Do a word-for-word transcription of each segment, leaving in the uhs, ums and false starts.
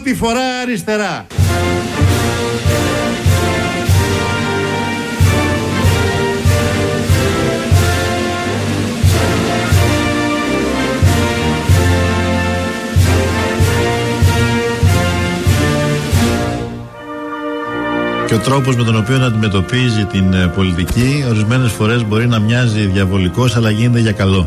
πρώτη φορά αριστερά. Και ο τρόπος με τον οποίο αντιμετωπίζει την πολιτική ορισμένες φορές μπορεί να μοιάζει διαβολικός, αλλά γίνεται για καλό.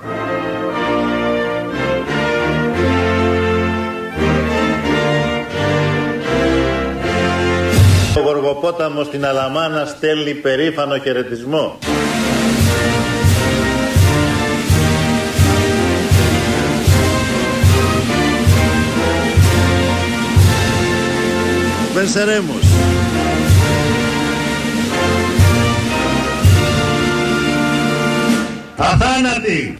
Ο Γοργοπόταμος στην Αλαμάνα στέλνει περήφανο χαιρετισμό. Venceremos. Αθάνατη!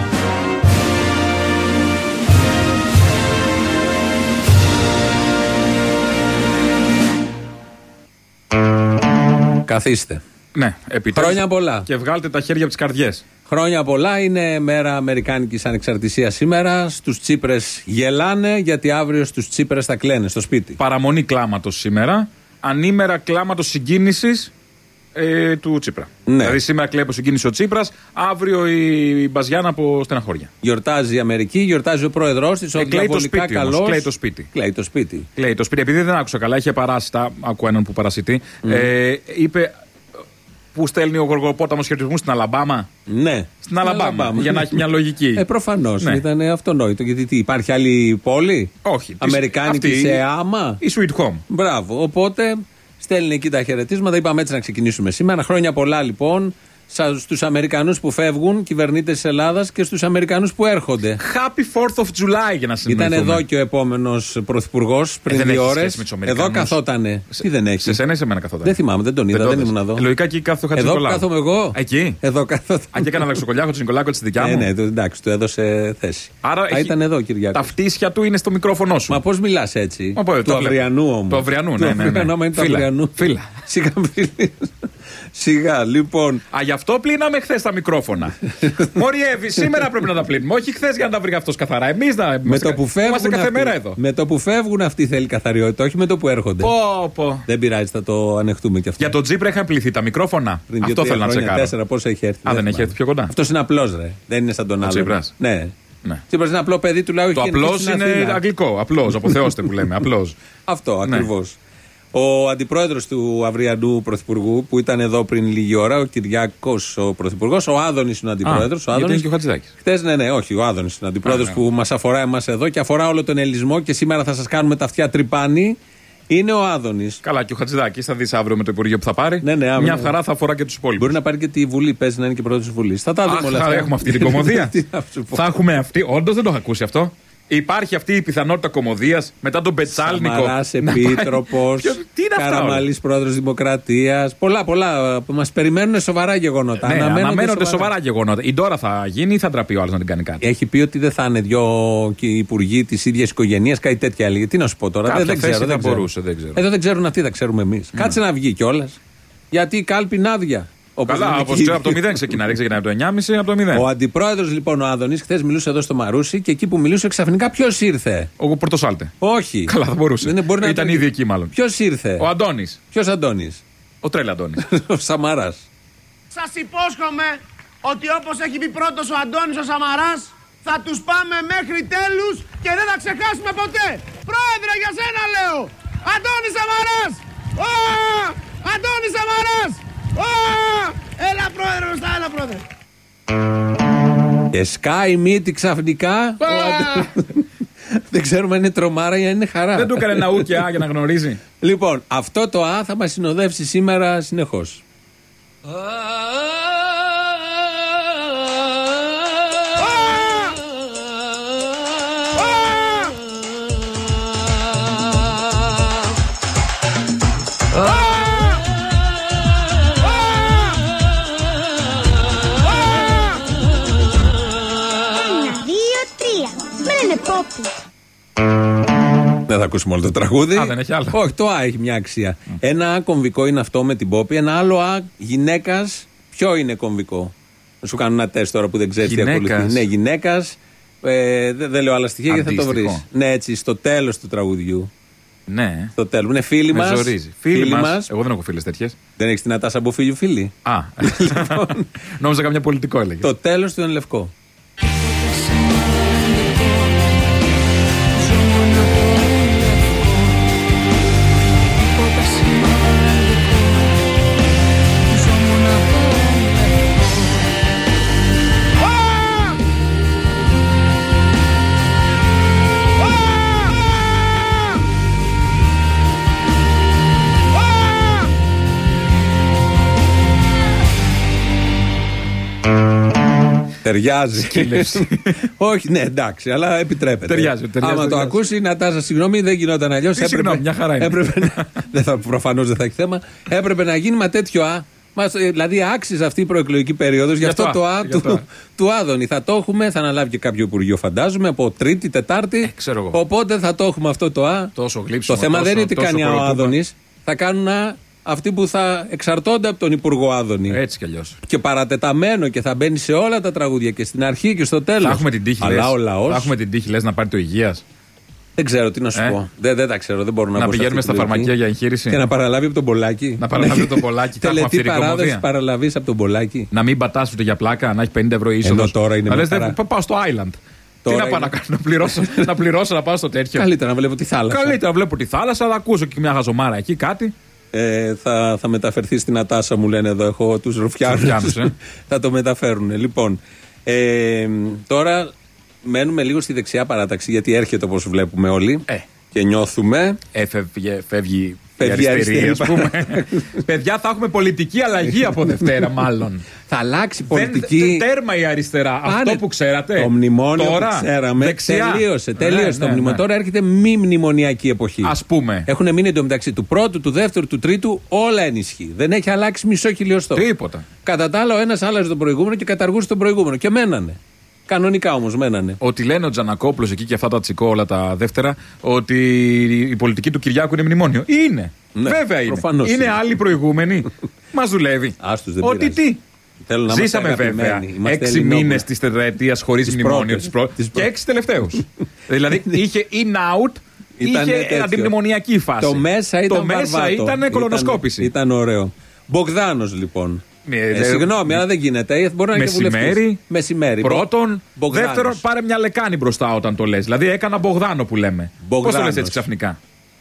Καθίστε. Ναι, επιτέλους. Χρόνια πολλά. Και βγάλτε τα χέρια από τις καρδιές. Χρόνια πολλά. Είναι μέρα Αμερικάνικης Ανεξαρτησίας σήμερα. Στους Τσίπρες γελάνε, γιατί αύριο στους Τσίπρες θα κλαίνε στο σπίτι. Παραμονή κλάματος σήμερα. Ανήμερα κλάματος συγκίνησης ε, του Τσίπρα. Ναι. Δηλαδή σήμερα κλαίει από συγκίνηση ο Τσίπρας, αύριο η Μπαζιάνα από στεναχώρια. Γιορτάζει η Αμερική, γιορτάζει ο πρόεδρος της. Ο διαβολικά καλός. Κλαίει το σπίτι. Κλαίει το σπίτι. Κλαίει το σπίτι. Επειδή δεν άκουσα καλά, είχε παράσιτα. Ακούω έναν που παρασιτεί. Mm. Ε, είπε. Που στέλνει ο Γοργοπόταμος χαιρετισμούς στην Αλαμπάμα. Ναι. Στην Αλαμπάμα. Για να έχει μια λογική. Ε, προφανώς. Ναι. Ήταν αυτονόητο. Γιατί τι, υπάρχει άλλη πόλη. Όχι. Αμερικάνικη αυτή, σε άμα. Η Sweet Home. Μπράβο. Οπότε στέλνει εκεί τα χαιρετίσματα. Είπαμε έτσι να ξεκινήσουμε σήμερα. Χρόνια πολλά λοιπόν στους Αμερικανούς που φεύγουν, κυβερνήτες της Ελλάδας, και στους Αμερικανούς που έρχονται. Happy fourth of July για να συνεννοηθούμε. Ήταν εδώ και ο επόμενος πρωθυπουργός πριν ε, δύο ώρες. Εδώ καθότανε. Σε, Τι δεν έχει. Σε σένα ή σε μένα καθόταν. Δεν θυμάμαι, δεν τον είδα, δεν, δεν ήμουν εδώ. Ε, λογικά εκεί κάθεται ο Χατζηνικολάκου. Εδώ κάθομαι εγώ. Εκεί. Εδώ κάθομαι. Αν και έκανα λαξοκολιάκο του Νικολάκου τη δικιά μου. Ναι, ναι, εντάξει, του έδωσε θέση. Άρα Α, ήταν εδώ, Κυριάκο. Τα φτύσια του είναι στο μικρόφωνο σου. Μα πώς μιλάς έτσι. Μα, πω, του αυριανού όμως. Του αυριανού, ναι, ναι. Φίλα. Σιγά Σιγά, λοιπόν. Α, γι' αυτό πλύναμε χθες τα μικρόφωνα. Μοριεύει, σήμερα πρέπει να τα πλύνουμε. Όχι χθες για να τα βρει αυτός καθαρά. Εμείς να με το που είμαστε κάθε αυτοί, μέρα εδώ. Με το που φεύγουν αυτοί θέλει καθαριότητα, όχι με το που έρχονται. Πω, πω. Δεν πειράζει, θα το ανεχτούμε κι αυτό. Για τον Τσίπρα είχαν πληθεί τα μικρόφωνα. Πριν αυτό θέλω να τσεκάρω. Τέσσερα, πώς έχει έρθει. Α, δεν έχει έρθει πιο κοντά. Αυτός είναι απλός, ρε. Δεν είναι σαν τον άλλο. Τσίπρας. Ναι. Ναι. Τσίπρας είναι απλό παιδί, τουλάχιστον. Το απλός είναι αγγλικό. Απλός, αποθεώστε που λέμε. Απλός. Αυτό ακριβώς. Ο αντιπρόεδρος του αυριανού πρωθυπουργού, που ήταν εδώ πριν λίγη ώρα, ο Κυριάκος ο πρωθυπουργός, ο Άδωνης είναι ο αντιπρόεδρος. Α, γιατί είναι και ο Χατζηδάκης. Χτες, ναι, ναι, όχι, ο Άδωνης είναι ο αντιπρόεδρος που μας αφορά εμάς εδώ και αφορά όλο τον ελληνισμό, και σήμερα θα σας κάνουμε τα αυτιά τρυπάνι. Είναι ο Άδωνης. Καλά, και ο Χατζηδάκης θα δεις αύριο με το Υπουργείο που θα πάρει. Ναι, ναι, μια χαρά θα αφορά και τους υπόλοιπους. Μπορεί να πάρει και τη Βουλή, παίζει να είναι και πρόεδρος της Βουλής. Θα τα δούμε Αχ, όλα αυτά. Έχουμε αυτή την κωμωδία. Θα έχουμε αυτή. Όντως δεν το έχω ακούσει αυτό. Υπάρχει αυτή η πιθανότητα κωμωδίας μετά τον Πετσάλνικο. Σαμαράς επίτροπος, Καραμαλής πρόεδρος Δημοκρατίας. Πολλά, πολλά. Μας περιμένουν σοβαρά γεγονότα. Ναι, αναμένονται, αναμένονται σοβαρά. σοβαρά γεγονότα. Η τώρα θα γίνει ή θα ντραπεί ο άλλος να την κάνει κάτι. Έχει πει ότι δεν θα είναι δυο υπουργοί της ίδιας οικογένειας, κάτι τέτοια έλεγε. Τι να σου πω τώρα. Κάποια δεν, δεν ξέρω. δεν δεν μπορούσε, δεν ξέρω. Εδώ δεν ξέρουν αυτοί, θα ξέρουμε εμείς. Mm. Κάτσε να βγει κιόλας. Γιατί η κάλπη είναι άδεια. Καλά, όπως ξέρω, από το μηδέν ξεκινάει. Δεν ξεκινάει από το εννιά και μισό, από το μηδέν. Ο αντιπρόεδρος λοιπόν, ο Άδωνης, χθες μιλούσε εδώ στο Μαρούσι, και εκεί που μιλούσε ξαφνικά ποιος ήρθε. Ο Πορτοσάλτε. Όχι. Καλά, θα μπορούσε. Δεν μπορεί να ήταν το... ήδη εκεί, μάλλον. Ποιος ήρθε. Ο Αντώνης. Ποιος Αντώνης. Ο Τρέλα Αντώνης. Ο Σαμαράς. Σας υπόσχομαι ότι όπως έχει πει πρώτος ο Αντώνης ο Σαμαράς, θα τους πάμε μέχρι τέλους και δεν θα ξεχάσουμε ποτέ. Πρόεδρε, για σένα λέω. Αντώνης Σαμαράς. Ω! Αντώνης Σαμαράς. Ω! Έλα πρόεδρε, μπροστά, έλα πρόεδρε. Και σκάει μύτη ξαφνικά. Δεν ξέρουμε αν είναι τρομάρα ή αν είναι χαρά. Δεν του έκανε ένα ου και α για να γνωρίζει. Λοιπόν, αυτό το α θα μας συνοδεύσει σήμερα συνεχώς. Δεν θα ακούσουμε όλο το τραγούδι. Α, δεν έχει άλλο. Όχι, το α έχει μια αξία. Mm. Ένα α κομβικό είναι αυτό με την Πόπη. Ένα άλλο α γυναίκας. Ποιο είναι κομβικό. Να σου κάνω ένα τεστ τώρα που δεν ξέρεις τι ακολουθεί. Ναι, γυναίκας Ε, δεν δε λέω άλλα στοιχεία γιατί θα το βρεις. Ναι, έτσι, στο τέλος του τραγουδιού. Ναι. Στο τέλος. Είναι φίλοι μας. Φίλοι, φίλοι μας. μας. Εγώ δεν έχω φίλες τέτοιες. Δεν έχεις την Νατάσα Μποφίλιου φίλη. Α. Λοιπόν, νόμιζα καμιά πολιτικό έλεγε. Το τέλος του είναι λευκό. Ταιριάζει. Όχι, ναι, εντάξει, αλλά επιτρέπεται. Ταιριάζει. ταιριάζει Άμα ταιριάζει. το ακούσει, η Νατάσα, συγγνώμη, δεν γινόταν αλλιώς. Έπρεπε... Συγγνώμη, μια χαρά είναι. Έπρεπε να... δεν θα, προφανώς δεν θα έχει θέμα. Έπρεπε να γίνει μα τέτοιο Α. Μας, δηλαδή άξιζε αυτή η προεκλογική περίοδος. Γι' αυτό το, το Α του, το... του Άδωνη. Θα το έχουμε, θα αναλάβει και κάποιο υπουργείο, φαντάζομαι, από Τρίτη, Τετάρτη. Ε, οπότε θα το έχουμε αυτό το Α. Τόσο γλύψιμο, το θέμα τόσο, δεν είναι ότι κάνει ο Άδωνης. Θα κάνουν Α αυτοί που θα εξαρτώνται από τον Υπουργό Άδωνη. Έτσι κι αλλιώς. Και παρατεταμένο και θα μπαίνει σε όλα τα τραγούδια και στην αρχή και στο τέλος. Θα έχουμε την τύχη, αλλά λες, ο λαός. Θα έχουμε την τύχη, λες, να πάρει το υγείας. Δεν ξέρω τι να σου ε? πω. Δεν, δεν τα ξέρω, δεν μπορώ να πω. Να πηγαίνουμε στα φαρμακεία για εγχείρηση. Και να παραλάβει από τον Πολάκη. Να παραλάβει από τον Πολάκη. Τελετή παράδοση παραλαβή από τον Πολάκη. Να μην πατάς ούτε για πλάκα, να έχει πενήντα ευρώ είσοδος. Ενώ τώρα είναι. Να λες, πάω στο Island. Τι να πάω να κάνω, να πληρώσω, να πληρώσω να πάω στο τέτοιο. Καλύτερα να βλέπω τη θάλασσα. Καλύτερα να βλέπω τη θάλασσα, θα ακούσω και μια χαζομάρα εκεί κάτι. Ε, θα, θα μεταφερθεί στην Νατάσα, μου λένε εδώ. Έχω τους Ρουφιάνους. Ε. Θα το μεταφέρουν. Λοιπόν, ε, τώρα μένουμε λίγο στη δεξιά παράταξη, γιατί έρχεται όπως βλέπουμε όλοι. Ε. Και νιώθουμε. Ε, φεύγει, φεύγει η αριστερή, ας πούμε. Παιδιά, θα έχουμε πολιτική αλλαγή από Δευτέρα, μάλλον. Θα αλλάξει πολιτική. Δεν, τέρμα η αριστερά. Πάνε. Αυτό που ξέρατε. Το μνημόνιο τώρα, που ξέραμε. Δεξιά. Τελείωσε. τελείωσε ναι, το ναι, μνημόνιο. ναι. Τώρα έρχεται μη μνημονιακή εποχή. Ας πούμε. Έχουν μείνει εντωμεταξύ του πρώτου, του δεύτερου, του τρίτου, όλα ενισχύει. Δεν έχει αλλάξει μισό χιλιοστό. Τίποτα. Κατά τα άλλα, ο ένας άλλαζε τον προηγούμενο και καταργούσε τον προηγούμενο. Και μένανε. Κανονικά όμως μένανε. Ότι λένε ο Τζανακόπουλος εκεί και αυτά τα τσικό όλα τα δεύτερα, ότι η πολιτική του Κυριάκου είναι μνημόνιο. Είναι. Ναι, βέβαια είναι. Είναι, είναι άλλοι προηγούμενοι. Μας δουλεύει. Άστους, δεν ότι πειράζει. τι. Ζήσαμε βέβαια έξι μήνες της τετραετίας χωρίς μνημόνιο πρώτες, και έξι τελευταίους. Δηλαδή είχε in-out, είχε αντιμνημονιακή φάση. Το μέσα ήταν, το μέσα ήταν κολονοσκόπηση. Ήταν, ήταν ωραίο. Μπογδάνος λοιπόν. Ε, συγγνώμη, αλλά δεν γίνεται. Μπορεί να είναι μεσημέρι, μεσημέρι. Πρώτον. Μπογδάνος. Δεύτερον, πάρε μια λεκάνη μπροστά όταν το λες. Δηλαδή έκανα Μπογδάνο που λέμε. Πώς το λες έτσι ξαφνικά.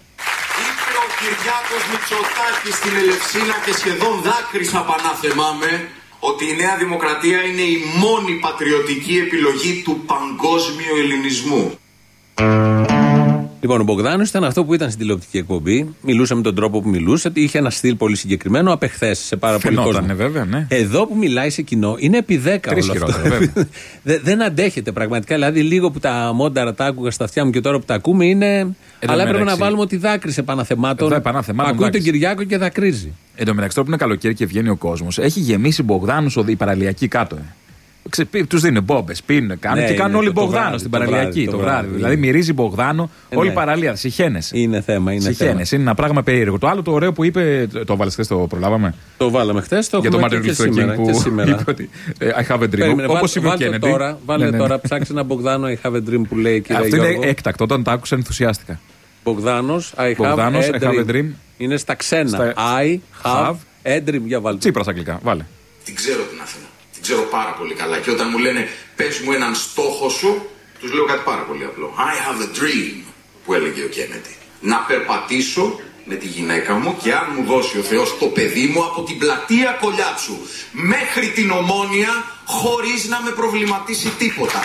Είπε ο Κυριάκος Μητσοτάκης στην Ελευσίνα και σχεδόν δάκρυσα πανάθεμάμε ότι η Νέα Δημοκρατία είναι η μόνη πατριωτική επιλογή του παγκόσμιου ελληνισμού. Λοιπόν, ο Μπογδάνος ήταν αυτό που ήταν στην τηλεοπτική εκπομπή. Μιλούσε με τον τρόπο που μιλούσε. Είχε ένα στυλ πολύ συγκεκριμένο, απ' εχθές σε πάρα πολύ κόσμο. Βέβαια, ναι. Εδώ που μιλάει σε κοινό είναι επί δέκα όλο αυτό. Δε, δεν αντέχεται πραγματικά. Δηλαδή, λίγο που τα μόνταρα τα άκουγα στα αυτιά μου και τώρα που τα ακούμε είναι. Εδώ αλλά έπρεπε να βάλουμε ότι δάκρυσε παναθεμάτων. Ακούει τον Κυριάκο και δακρύζει. Εν τω μεταξύ, τώρα που είναι καλοκαίρι και βγαίνει ο κόσμος, έχει γεμίσει Μπογδάνους η παραλιακή κάτω. Τους δίνουν μπόμπες, πίνουν, κάνουν ναι, και κάνουν όλοι Μπογδάνο στην παραλιακή το, το βράδυ. βράδυ. Δηλαδή μυρίζει Μπογδάνο ε, όλη η ναι. παραλία. Συχαίνεσαι. Είναι θέμα. Είναι, Συχαίνεσαι. Είναι ένα πράγμα περίεργο. Το άλλο το ωραίο που είπε. Το βάλε χθες, το προλάβαμε. Το βάλαμε χθες. Το για το Μάρτιν Λούθερ Κίνγκ που είπε ότι I have a dream. Όπως είπε ο Κέννεντι. Βάλε τώρα, ψάξε ένα Μπογδάνο I have a dream που λέει. Αυτό είναι έκτακτο. Όταν τα άκουσα ενθουσιάστηκα. Μπογδάνος I have a dream. Είναι στα ξένα. I have a dream. Για βάλτε. Τσίπρας αγγλικά. Βάλε. Την ξέρω την Αθήνα. Την ξέρω πάρα πολύ καλά. Και όταν μου λένε πες μου έναν στόχο σου, τους λέω κάτι πάρα πολύ απλό. I have a dream, που έλεγε ο Κέννεντι. Να περπατήσω με τη γυναίκα μου και αν μου δώσει ο Θεός το παιδί μου από την πλατεία Κολιάτσου μέχρι την Ομόνια χωρίς να με προβληματίσει τίποτα.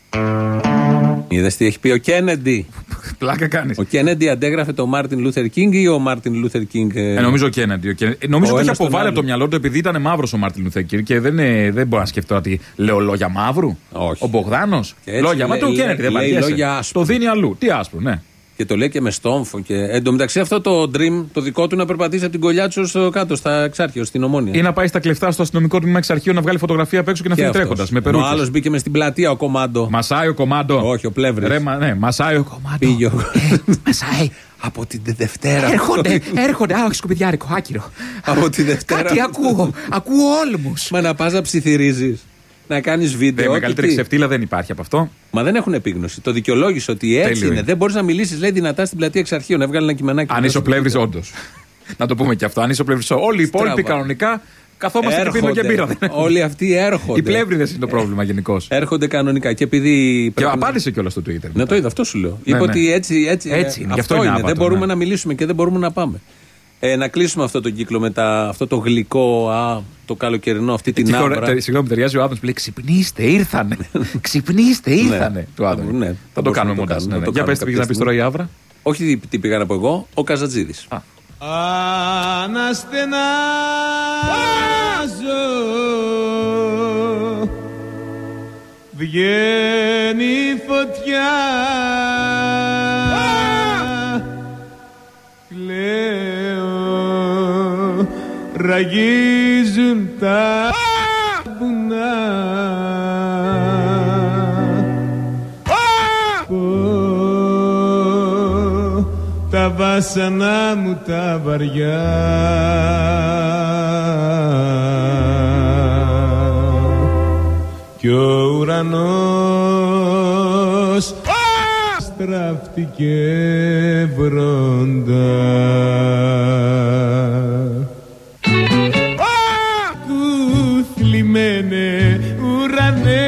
Είδες τι έχει πει ο Κέννεντι. Πλάκα κάνεις. Ο Κέννεντι αντέγραφε το Μάρτιν Λούθερ Κίνγκ ή ο Μάρτιν Λούθερ Κίνγκ. Ε, νομίζω ο Κέννεντι. Νομίζω ότι έχει αποβάλει από το μυαλό του επειδή ήταν μαύρος ο Μάρτιν Λούθερ Κίνγκ και δεν, ε, δεν μπορώ να σκεφτώ ότι λέω λόγια μαύρου. Όχι. Ο Μπογδάνος. Λόγια. Μα το Κέννεντι δεν πάει. Το δίνει αλλού. Τι άσπρο, ναι. Και το λέει και με στόμφο. Και... Εν τω μεταξύ αυτό το dream, το δικό του, να περπατήσει από την Κολιάτσο στο κάτω, στα Εξάρχεια, στην Ομόνια. Ή να πάει στα κλεφτά στο αστυνομικό τμήμα Εξαρχείου να βγάλει φωτογραφία απ' έξω και να φύγει τρέχοντας. Με περούκες. Ο άλλος μπήκε με στην πλατεία ο Κομάντο. Μασάει ο Κομάντο. Όχι, ο Πλεύρης. Ρε, μα, ναι, μασάει ο Κομάντο. Πήγε ο... ε, μασάει. Από την Δευτέρα. Έρχονται, έρχονται. Α, όχι, σκουπιδιάρικο, άκυρο. Από τη Δευτέρα. Κάτι ακούω. Ακούω όλμους. Μα να πας να ψιθυρίζεις. να κάνεις βίντεο. Η μεγαλύτερη ξεφτύλα δεν υπάρχει από αυτό. Μα δεν έχουν επίγνωση. Το δικαιολόγησε ότι έτσι Τέλειο είναι. είναι. Δεν μπορείς να μιλήσεις, λέει, δυνατά στην πλατεία εξ αρχείων. Έβγαλε ένα κειμενάκι. Αν είσαι ο Πλεύρης, όντως. Να το πούμε και αυτό. Αν είσαι ο Πλεύρης, όλοι οι υπόλοιποι κανονικά. Καθόμαστε και πίνουμε και μπύρα. Όλοι αυτοί έρχονται. Οι πλεύριδες είναι το πρόβλημα γενικώς. Έρχονται κανονικά. Και επειδή. Και απάντησε κιόλας στο Twitter. Ναι, το είδα, αυτό σου λέω. Είπε ότι έτσι, έτσι, έτσι είναι. Αυτό είναι. Δεν μπορούμε να μιλήσουμε και δεν μπορούμε να πάμε. Ε, να κλείσουμε αυτό το κύκλο με τα, αυτό το γλυκό, α, το καλοκαιρινό, αυτή την άβρα. Συγγνώμη, ταιριάζει ο άνθρωπος που λέει ξυπνήστε, ήρθανε. Ξυπνήστε, ήρθανε. Του άντρα. Ναι, θα το κάνουμε μοντάζ. Για πες τι πήγες να πεις τώρα η άβρα. Όχι τι πήγα να πω εγώ, ο Καζατζίδης. Αναστενάζω βγαίνει φωτιά κλαίω ραγίζουν τα βουνά τα βάσανα μου τα βαριά κι ο ουρανός στράφτηκε βρόντα του θλιμμένε ουρανέ.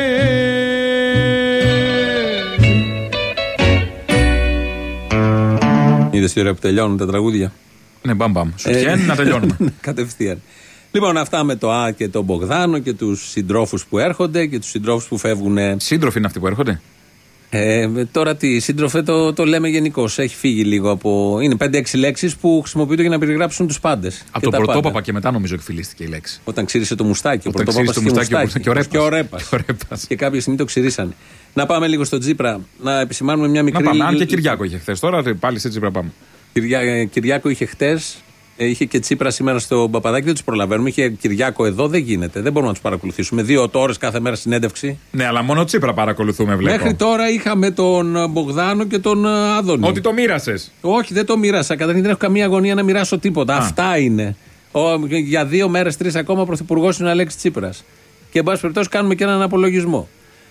Είδες τι ωραία που τελειώνουν τα τραγούδια. Ναι, μπαμ μπαμ. Σου φτιάχνει να τελειώνουμε. Κατευθείαν. Λοιπόν, αυτά με το Α και τον Μπογδάνο και τους συντρόφους που έρχονται και τους συντρόφους που φεύγουν. Σύντροφοι είναι αυτοί που έρχονται. Ε, τώρα τι, σύντροφε το, το λέμε γενικώς. Έχει φύγει λίγο από. Είναι πέντε έξι λέξεις που χρησιμοποιούνται για να περιγράψουν τους πάντες. Από τον Πρωτόπαπα και μετά νομίζω εκφυλίστηκε η λέξη. Όταν ξύρισε το μουστάκι. Όταν ξύρισε το μουστάκι, μουστάκι και ο Ρέπας. Και, ο Ρέπας. Και, ο Ρέπας. Και κάποια στιγμή το ξυρίσανε. Να πάμε λίγο στο Τσίπρα, να επισημάνουμε μια μικρή. Να πάμε. Αν και Κυριάκο είχε χθες, τώρα πάλι σε Τσίπρα πάμε. Κυριά, Κυριάκο είχε χτες, είχε και Τσίπρα σήμερα στο Παπαδάκι, δεν τους προλαβαίνουμε. Είχε Κυριάκο εδώ, δεν γίνεται. Δεν μπορούμε να τους παρακολουθήσουμε. Δύο ώρες κάθε μέρα συνέντευξη. Ναι, αλλά μόνο Τσίπρα παρακολουθούμε, βλέπω. Μέχρι τώρα είχαμε τον Μπογδάνο και τον Άδωνη. Ότι το μοίρασες. Όχι, δεν το μοίρασα. Καταρχήν δεν έχω καμία αγωνία να μοιράσω τίποτα. Α. Αυτά είναι. Ο, για δύο μέρες, τρεις ακόμα πρωθυπουργός είναι ο Αλέξης Τσίπρας. Και εν πάση περιπτώσει κάνουμε και έναν απολογισμό.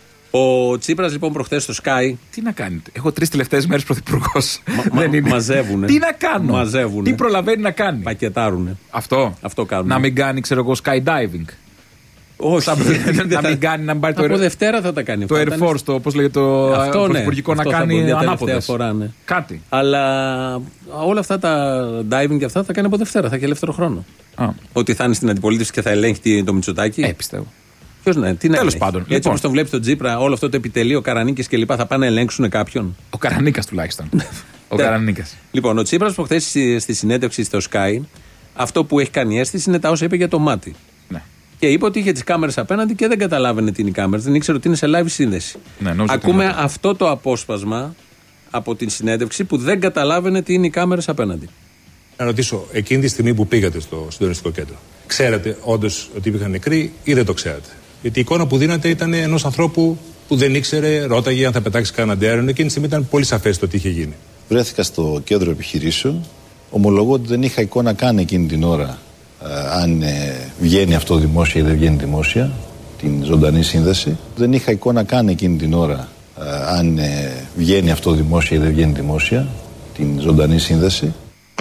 Ο Τσίπρας λοιπόν προχθές στο Sky. Τι να κάνει, έχω τρεις τελευταίες μέρες πρωθυπουργός. Μα, δεν είναι. Μαζεύουνε. Τι να κάνω, μαζεύουνε. Τι προλαβαίνει να κάνει. Πακετάρουνε. Αυτό. Αυτό κάνουν. Να μην κάνει, ξέρω εγώ, skydiving. Όχι. να μην κάνει, να μην πάρει το. Από Δευτέρα θα τα κάνει. Το Air Force, το πώς λέγεται, το πρωθυπουργικό να κάνει ανάποδες. Ναι. Κάτι. Αλλά όλα αυτά τα diving και αυτά θα τα κάνει από Δευτέρα. Θα έχει ελεύθερο χρόνο. Α. Ότι θα είναι στην αντιπολίτευση και θα ελέγχει το Μητσοτάκη. Ε, πιστεύω. Ποιος ναι, τι να Τέλος πάντων. Έτσι λοιπόν. όπως τον βλέπει τον Τσίπρα, όλο αυτό το επιτελείο, ο Καρανίκης και λοιπά, θα πάνε να ελέγξουν κάποιον. Ο Καρανίκας τουλάχιστον. ο Καρανίκας. Λοιπόν, ο Τσίπρας προχθές στη συνέντευξη στο Sky, αυτό που έχει κάνει αίσθηση είναι τα όσα είπε για το μάτι. Ναι. Και είπε ότι είχε τις κάμερες απέναντι και δεν καταλάβαινε τι είναι οι κάμερες. Δεν ήξερε ότι είναι σε live σύνδεση. Ναι, ακούμε αυτό το απόσπασμα από την συνέντευξη που δεν καταλάβαινε τι είναι οι κάμερες απέναντι. Να ρωτήσω, εκείνη τη στιγμή που πήγατε στο συντονιστικό κέντρο, ξέρατε όντως ότι υπήρχαν νεκροί ή δεν το ξέρατε? Γιατί η εικόνα που δίνατε ήταν ενός ανθρώπου που δεν ήξερε, ρώταγε αν θα πετάξει κανέναν αέριο. Εκείνη τη στιγμή ήταν πολύ σαφές το τι είχε γίνει. Βρέθηκα στο κέντρο επιχειρήσεων. Ομολογώ ότι δεν είχα εικόνα καν εκείνη την ώρα ε, αν ε, βγαίνει αυτό δημόσια ή δεν βγαίνει δημόσια, την ζωντανή σύνδεση. Δεν είχα εικόνα καν εκείνη την ώρα ε, αν ε, βγαίνει αυτό δημόσια ή δεν βγαίνει δημόσια, την ζωντανή σύνδεση.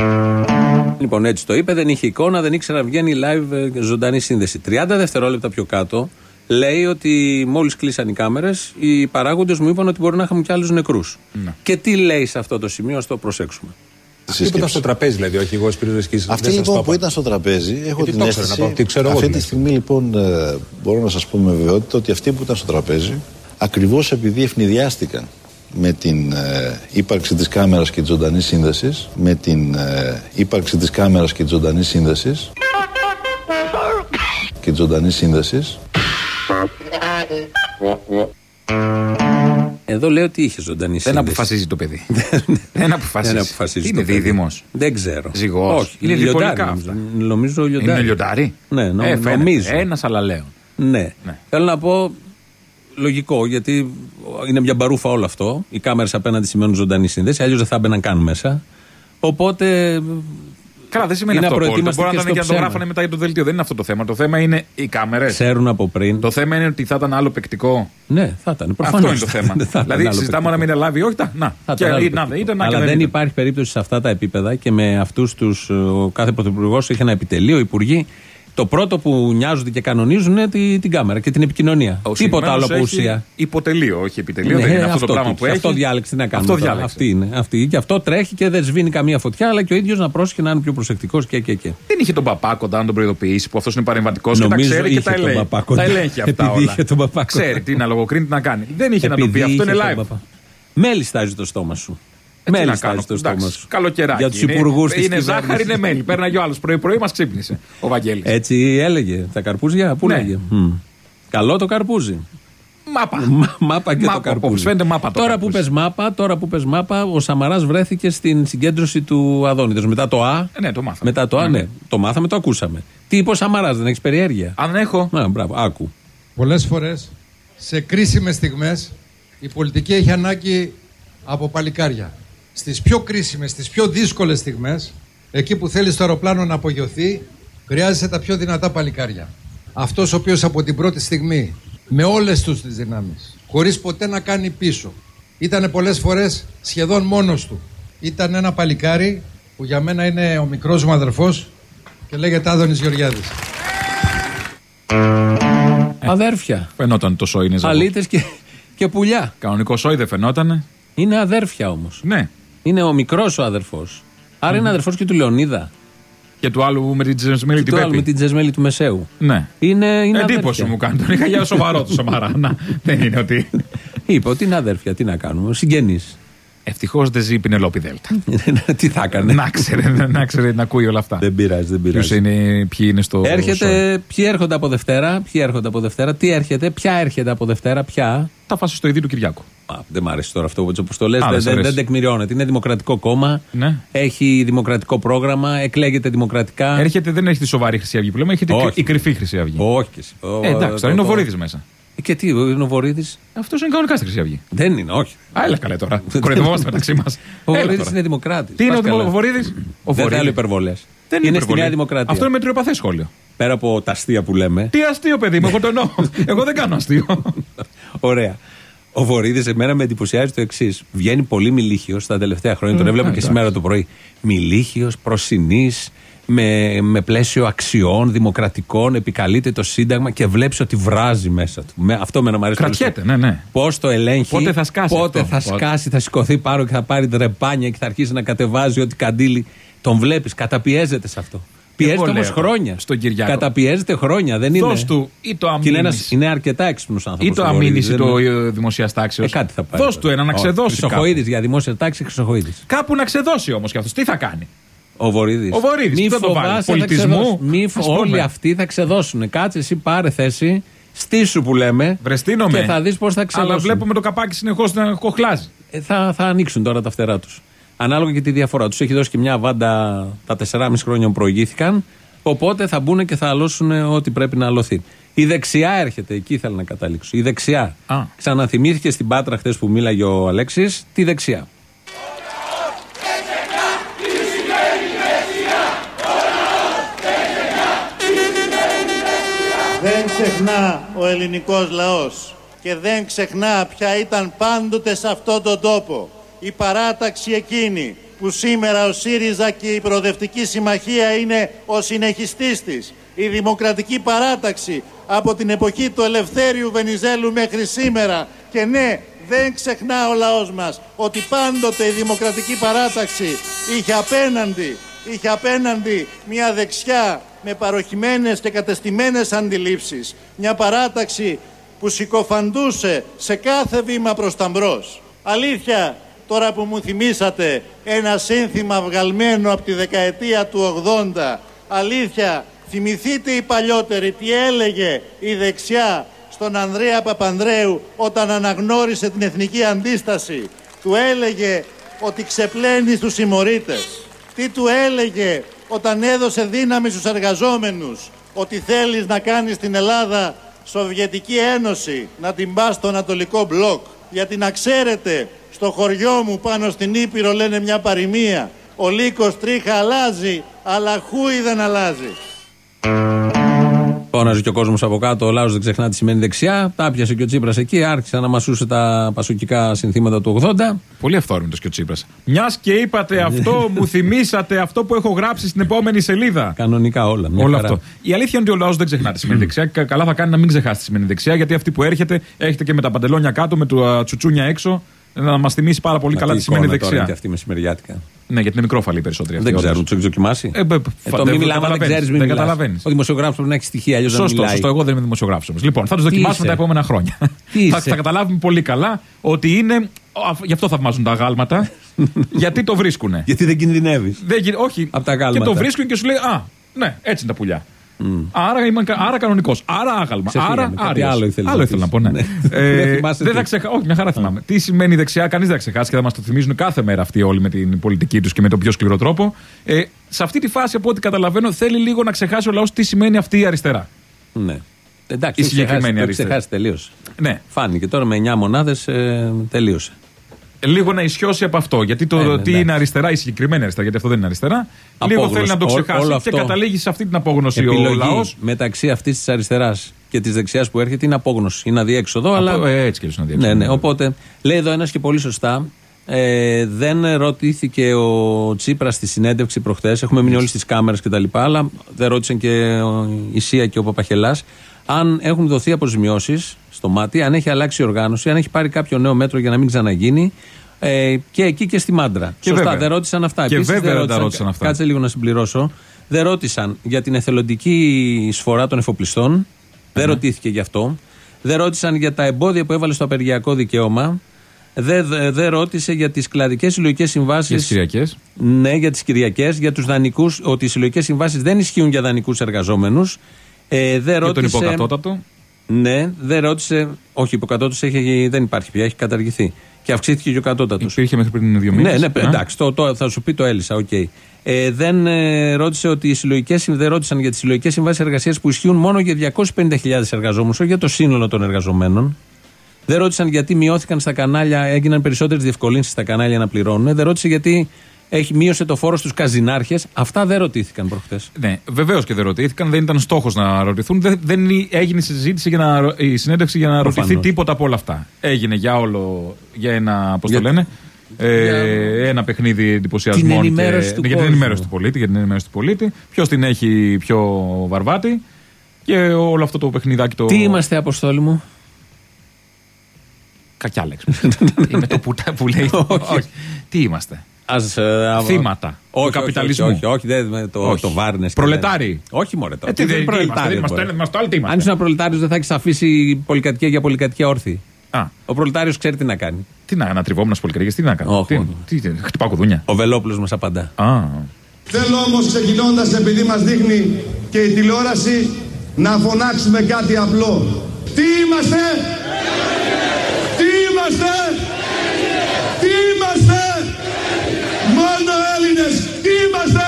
Λοιπόν, έτσι το είπε, δεν είχε εικόνα, δεν ήξερα να βγαίνει live ζωντανή σύνδεση. τριάντα δευτερόλεπτα πιο κάτω λέει ότι μόλις κλείσαν οι κάμερες, οι παράγοντες μου είπαν ότι μπορεί να είχαμε κι άλλους νεκρούς. Ναι. Και τι λέει σε αυτό το σημείο, ας το προσέξουμε. Αυτή που ήταν στο τραπέζι, δηλαδή, όχι εγώ Σπύρος Ρεσκής. Αυτή λοιπόν που ήταν στο τραπέζι, έχω την αίσθηση. Τι ξέρω αυτή εγώ, τη στιγμή λοιπόν μπορώ να σας πω με βεβαιότητα ότι αυτοί που ήταν στο τραπέζι, ακριβώς επειδή ευνηδιάστηκαν με την ε, ύπαρξη της κάμερας και της ζωντανής σύνδεσης, με την ε, ύπαρξη της κάμερας και της ζωντανής σύνδεσης και της ζωντανής σύνδεσης. Εδώ λέω ότι είχε ζωντανή σύνδεση. Δεν αποφασίζει το παιδί. Δεν αποφασίζει. Δεν αποφασίζει. Είναι δίδυμος. Δεν ξέρω. Ζυγός. Όχι, είναι λιοντάρι. Νομίζω λιοντάρι. Είναι λιοντάρι. Ναι, νο, ε, νομίζω. Ένας αλαλέον. Ναι. ναι. Θέλω να πω λογικό, γιατί είναι μια μπαρούφα όλο αυτό. Οι κάμερες απέναντι σημαίνουν ζωντανή σύνδεση, αλλιώς δεν θα έμπαιναν καν μέσα. Οπότε Καλά, δεν σημαίνει αυτό. Μπορεί να ήταν και να το γράφανε μετά για το δελτίο. Δεν είναι αυτό το θέμα. Το θέμα είναι οι κάμερες. Ξέρουν από πριν. Το θέμα είναι ότι θα ήταν άλλο παικτικό. Ναι, θα ήταν. Προφανώς. Αυτό είναι το θέμα. Δηλαδή, συζητάμε να μην ελάβει, όχι τα. Να, θα και, ήταν να, να, ήταν, αλλά δεν, δεν ήταν. υπάρχει περίπτωση σε αυτά τα επίπεδα και με αυτούς τους. Ο κάθε πρωθυπουργός έχει ένα επιτελείο, υπουργοί. Το πρώτο που νοιάζονται και κανονίζουν είναι τη, την κάμερα και την επικοινωνία. Ο Τίποτα άλλο από ουσία. Υποτελείο, όχι επιτελείο. Ναι, δεν είναι αυτό, αυτό το πράγμα του, που έχει. Αυτό διάλεξε να κάνουμε. Αυτό διάλεξε. Αυτή είναι. Αυτή. Και αυτό τρέχει και δεν σβήνει καμία φωτιά, αλλά και ο ίδιος να πρόσχει να είναι πιο προσεκτικός και, και, και. Δεν είχε τον παπά κοντά να τον προειδοποιήσει που αυτό είναι παρεμβατικός και τα ξέρει και τα ελέγχει. Τα ελέγχει αυτά όλα. Ξέρει τι να λογοκρίνει, τι να κάνει. Δεν είχε να το πει. Αυτό είναι live. Μέλι στάζει το στόμα σου. Μέλι στάζει το στόμα σου. Καλοκαιράκι. Για τους υπουργούς της είναι ζάχαρη, είναι μέλι. Πέρναγε ο άλλος πρωί-πρωί, μας ξύπνησε ο Βαγγέλης. Έτσι έλεγε. Τα καρπούζια, πού λέγε. Καλό το καρπούζι. Μάπα. Μάπα και μάπα, το καρπούζι. Φαίνεται μάπα το τώρα, που πες μάπα, τώρα που πες μάπα, ο Σαμαράς βρέθηκε στην συγκέντρωση του Αδόνιδος. Μετά το Α. Ε, ναι, το μάθαμε. Μετά το Α, ναι. ναι. Το μάθαμε, το ακούσαμε. Τι είπε ο Σαμαράς, δεν έχεις περιέργεια? Αν έχω. Α, μπράβο, άκου. Πολλές φορές σε κρίσιμες στιγμές η πολιτική έχει ανάγκη από παλικάρια. Στις πιο κρίσιμες, στις πιο δύσκολες στιγμές, εκεί που θέλεις το αεροπλάνο να απογειωθεί, χρειάζεσαι τα πιο δυνατά παλικάρια. Αυτός ο οποίος από την πρώτη στιγμή, με όλες τους τις δυνάμεις, χωρίς ποτέ να κάνει πίσω, ήτανε πολλές φορές σχεδόν μόνος του. Ήταν ένα παλικάρι που για μένα είναι ο μικρός μου αδερφός και λέγεται Άδωνης Γεωργιάδης. Ε, Αδέρφια. Φαινόταν το σόι είναι ζώο. Αλήτες και, και πουλιά. Κανονικό σόι δεν φαινότανε. Είναι αδέρφια όμως. Ναι. Είναι ο μικρός ο αδερφός. Άρα mm. είναι αδερφός και του Λεωνίδα. Και του άλλου με την Τζεσμέλη την Πέπη. Με την Τζεσμέλη του Μεσαίου. Ναι. Είναι, είναι εντύπωση μου κάνει. Τον είχα για σοβαρό του Σαμαρά. Δεν είναι ότι. Είπε ότι είναι αδέρφια. Τι να κάνουμε. Συγγενείς. Ευτυχώς δεν ζει η Πινελόπη Δέλτα. Τι θα έκανε. Να ξέρει, να ξέρει να ακούει όλα αυτά. Δεν πειράζει, δεν πειράζει. Ποιος είναι, ποιοι είναι στο. Έρχεται, ποιοι έρχονται από Δευτέρα, ποιοι έρχονται από Δευτέρα, τι έρχεται, ποια έρχεται από Δευτέρα, ποια. Τα φασιστοειδή του Κυριάκου. Α, δεν μ' αρέσει τώρα αυτό όπως το λες. Δεν, δεν, δεν τεκμηριώνεται. Είναι δημοκρατικό κόμμα. Ναι. Έχει δημοκρατικό πρόγραμμα. Εκλέγεται δημοκρατικά. Έρχεται, δεν έχει τη σοβαρή Χρυσή Αυγή που λέμε. Έχει η κρυφή Χρυσή Αυγή. Όχι. Ε, εντάξει, τώρα είναι ο Βορίδης μέσα. Και τι, είναι ο Βορίδης. Αυτό είναι κανονικά στη Χρυσή Αυγή. Δεν είναι, όχι. Α, έλα καλέ τώρα. Κοροϊδευόμαστε μεταξύ μας. Ο Βορίδης είναι δημοκράτης. Τι είναι ο Βορίδης? Δεν θέλω υπερβολές. Είναι στη Νέα Δημοκρατία. Αυτό είναι μετριοπαθές σχόλιο. Πέρα από τα αστεία που λέμε. Τι αστείο, παιδί μου, εγώ το εννοώ. Εγώ δεν κάνω αστείο. Ωραία. Ο Βορίδης εμένα με εντυπωσιάζει το εξής. Βγαίνει πολύ μιλίχιος τα τελευταία χρόνια. Τον έβλεπα και σήμερα το πρωί. Μιλίχιος, προσινής, με, με πλαίσιο αξιών, δημοκρατικών, επικαλείται το Σύνταγμα και βλέπεις ότι βράζει μέσα του. Με, αυτό με να μ' αρέσει. Κρατιέται, ναι, ναι. Πώς το ελέγχει, πότε θα σκάσει, πότε αυτό, θα, πότε. σκάσει θα σηκωθεί πάνω και θα πάρει τρεπάνια και θα αρχίσει να κατεβάζει ό,τι καντήλι. Τον βλέπεις, καταπιέζεται σε αυτό. Πιέζεται όμως χρόνια. Στον Κυριάκο. Καταπιέζεται χρόνια, δεν είναι. Δώσ' του ή το αμήνης. Είναι, ένας, είναι αρκετά έξυπνος άνθρωπος. Ή το αμήνης ή το δημοσία τάξη. Ε, κάτι θα πάρει. Δώσ' του ένα να ξεδώσει. Χρυσοχοΐδης για δημόσια τάξη, Χρυσοχοΐδης. Κάπου να ξεδώσει όμως κι αυτός. Τι θα κάνει. Ο Βορίδης. Ο Βορίδης. Μη τι θα το βάλει. Πολιτισμού. Μη φο... Όλοι αυτοί θα ξεδώσουν. Κάτσε εσύ, πάρε θέση. Στήσου που λέμε. Βρεστίνομαι. Και θα δεις πώς θα ξεδώσουν. Αλλά βλέπουμε το καπάκι συνεχώς να κοχλάζει. Ε, θα, θα ανοίξουν τώρα τα φτερά τους. Ανάλογα και τη διαφορά. Τους έχει δώσει και μια βάντα τα τεσσεράμισι χρόνια που προηγήθηκαν. Οπότε θα μπουν και θα αλώσουν ό,τι πρέπει να αλωθεί. Η δεξιά έρχεται, εκεί ήθελα να καταλήξω. Η δεξιά. Α. Ξαναθυμήθηκε στην Πάτρα χθες που μίλαγε ο Αλέξης, τη δεξιά. Δεν ξεχνά ο ελληνικός λαός και δεν ξεχνά ποια ήταν πάντοτε σε αυτόν τον τόπο η παράταξη εκείνη που σήμερα ο ΣΥΡΙΖΑ και η Προοδευτική Συμμαχία είναι ο συνεχιστής της. Η Δημοκρατική Παράταξη από την εποχή του Ελευθέριου Βενιζέλου μέχρι σήμερα. Και ναι, δεν ξεχνά ο λαός μας ότι πάντοτε η Δημοκρατική Παράταξη είχε απέναντι, είχε απέναντι μια δεξιά με παροχημένες και κατεστημένες αντιλήψεις. Μια παράταξη που συκοφαντούσε σε κάθε βήμα προς τα μπρος. Αλήθεια, τώρα που μου θυμήσατε ένα σύνθημα βγαλμένο από τη δεκαετία του ογδόντα, αλήθεια, θυμηθείτε οι παλιότεροι τι έλεγε η δεξιά στον Ανδρέα Παπανδρέου όταν αναγνώρισε την εθνική αντίσταση. Του έλεγε ότι ξεπλένει τους συμμορίτες. Τι του έλεγε όταν έδωσε δύναμη στους εργαζόμενους, ότι θέλεις να κάνεις την Ελλάδα Σοβιετική Ένωση, να την πας στο Ανατολικό Μπλοκ. Γιατί να ξέρετε, στο χωριό μου πάνω στην Ήπειρο λένε μια παροιμία, Ο λύκος τρίχα αλλάζει, αλλά χούι δεν αλλάζει. Φώναζε και ο κόσμος από κάτω, ο λαός δεν ξεχνά τι σημαίνει δεξιά. Τα πιάσε και ο Τσίπρας εκεί, άρχισε να μασούσε τα πασοκικά συνθήματα του ογδόντα. Πολύ αυθόρμητος και ο Τσίπρας. Μιας και είπατε αυτό, μου θυμήσατε αυτό που έχω γράψει στην επόμενη σελίδα. Κανονικά όλα. Όλο αυτό. Η αλήθεια είναι ότι ο λαός δεν ξεχνά τι σημαίνει δεξιά. Καλά θα κάνει να μην ξεχάσει τι σημαίνει δεξιά, γιατί αυτή που έρχεται, έχετε και με τα παντελόνια κάτω, με τα τσουτσούνια έξω. Να μας θυμίσει πάρα πολύ Μα καλά τι σημαίνει δεξιά. Τώρα και αυτή μεσημεριάτικα. Ναι, γιατί είναι μικρόφαλοι περισσότεροι αυτοί. Δεν ξέρουν, του έχει δοκιμάσει. Ε, μπε, ε, το μην μιλάμε, δεν ξέρει, μην καταλαβαίνει. Ο δημοσιογράφος πρέπει να έχει στοιχεία, αλλιώς δεν μιλάει. Σωστό, εγώ δεν είμαι δημοσιογράφος όμως. Λοιπόν, θα του δοκιμάσουμε τα επόμενα χρόνια. θα, θα καταλάβουμε πολύ καλά ότι είναι. Γι' αυτό θαυμάζουν τα γάλματα. Γιατί το βρίσκουνε. Γιατί δεν κινδυνεύει. Όχι. Και το βρίσκουν και σου λέει Α, ναι, έτσι είναι τα πουλιά. Mm. Άρα, είμαι, άρα κανονικός. Άρα άγαλμα. Ξεφύγαμε, άρα άριος. Άλλο ήθελα, άλλο ήθελα να πω, ναι. ε, δεν θα ξεχάσω. Όχι, μια χαρά θυμάμαι. Mm. Τι σημαίνει δεξιά, κανείς δεν θα ξεχάσει και θα μας το θυμίζουν κάθε μέρα αυτοί όλοι με την πολιτική τους και με τον πιο σκληρό τρόπο. Ε, σε αυτή τη φάση, από ό,τι καταλαβαίνω, θέλει λίγο να ξεχάσει ο λαός τι σημαίνει αυτή η αριστερά. Ναι. Εντάξει, η συγκεκριμένη ξεχάσει, αριστερά. Ξεχάσει τελείως. Ναι. Φάνηκε τώρα με εννιά μονάδες ε, τελείωσε. Λίγο να ισιώσει από αυτό. Γιατί το ε, ναι, τι είναι αριστερά, η συγκεκριμένη αριστερά, γιατί αυτό δεν είναι αριστερά. Απόγνωση. Λίγο θέλει να το ξεχάσει όλο, όλο και καταλήγει σε αυτή την απόγνωση ο λαός. Μεταξύ αυτής της αριστεράς και της δεξιάς που έρχεται είναι απόγνωση. Είναι αδιέξοδο, Απο, αλλά. Ε, έτσι και είναι αδιέξοδο. Ναι, ναι. Οπότε λέει εδώ ένας και πολύ σωστά. Ε, δεν ρωτήθηκε ο Τσίπρας στη συνέντευξη προχτές. Έχουμε μείνει όλοι στις κάμερες κτλ. Αλλά δεν ρώτησαν και η Σία και ο Παπαχελάς αν έχουν δοθεί αποζημιώσεις στο μάτι, αν έχει αλλάξει η οργάνωση, αν έχει πάρει κάποιο νέο μέτρο για να μην ξαναγίνει. Ε, και εκεί και στη Μάντρα. Και Σωστά, βέβαια. δεν ρώτησαν αυτά. Και Επίσης, βέβαια δεν δεν ρώτησαν αυτά. Κάτσε λίγο να συμπληρώσω. Δεν ρώτησαν για την εθελοντική εισφορά των εφοπλιστών. Δεν mm. ρωτήθηκε γι' αυτό. Δεν ρώτησαν για τα εμπόδια που έβαλε στο απεργιακό δικαίωμα. Δεν δε, δε ρώτησε για τις κλαδικές συλλογικές συμβάσεις. Για τις Κυριακές. Ναι, για τις Κυριακές. Για τους δανεικούς, ότι οι συλλογικές συμβάσεις δεν ισχύουν για δανεικούς εργαζόμενους. Ε, δεν για ρώτησε, τον υποκατώτατο. Ναι, δεν ρώτησε. Όχι, υποκατώτατος έχει, δεν υπάρχει πια, έχει καταργηθεί. Και αυξήθηκε και ο κατώτατος. Υπήρχε μέχρι πριν δύο μήνες. Ναι, ναι, εντάξει, το, το, θα σου πει το έλυσα, οκ. Okay. Ε, δεν ε, ρώτησε ότι οι συλλογικές, δεν ρώτησαν για τις συλλογικές συμβάσεις εργασίας που ισχύουν μόνο για διακόσιες πενήντα χιλιάδες εργαζόμενους, όχι για το σύνολο των εργαζομένων. Δεν ρώτησαν γιατί μειώθηκαν στα κανάλια, έγιναν περισσότερες διευκολύνσεις στα κανάλια να πληρώνουν. Δεν ρώτησε γιατί έχει μείωσε το φόρο στους καζινάρχες. Αυτά δεν ρωτήθηκαν προχτές. Ναι, βεβαίως και δεν ρωτήθηκαν. Δεν ήταν στόχος να ρωτηθούν. Δεν, δεν έγινε συζήτηση για να, η συνέντευξη για να Προφανώς. ρωτηθεί τίποτα από όλα αυτά. Έγινε για όλο, για ένα, πώς για... το λένε, ε, για... ένα παιχνίδι εντυπωσιασμών. Την ενημέρωση και, του για την ενημέρωση του πολίτη. Για την ενημέρωση του πολίτη. Ποιος την έχει πιο βαρβάτη. Και όλο αυτό το παιχνιδάκι το. Τι είμαστε, Αποστόλη μου. Κακιά λέξη. Είναι το που, που λέει. Όχι. Τι είμαστε. Ας, uh, θύματα όχι, του καπιταλισμού. Όχι, όχι, όχι, δεν, το, όχι. το Βάρνες. Προλετάρι. Όχι, μωρέ τώρα. Ε, τι δεν προλετάρι. Αν ήσουν προλετάριος, δεν θα έχεις αφήσει πολυκατοικία για πολυκατοικία όρθιη. Α. Ο προλετάριος ξέρει τι να κάνει. Τι να ανατριβόμουν στις πολυκατοικίες, τι να κάνει. Oh, τι, oh. τι, τι, χτυπάω κουδούνια. Ο Βελόπουλος μας απαντά. Α. Θέλω όμως ξεκινώντας, επειδή μας δείχνει και η τηλεόραση, να φωνάξουμε κάτι απλό. Τι είμαστε! Τι είμαστε! Τι είμαστε! Μόνο Έλληνες! Τι είμαστε!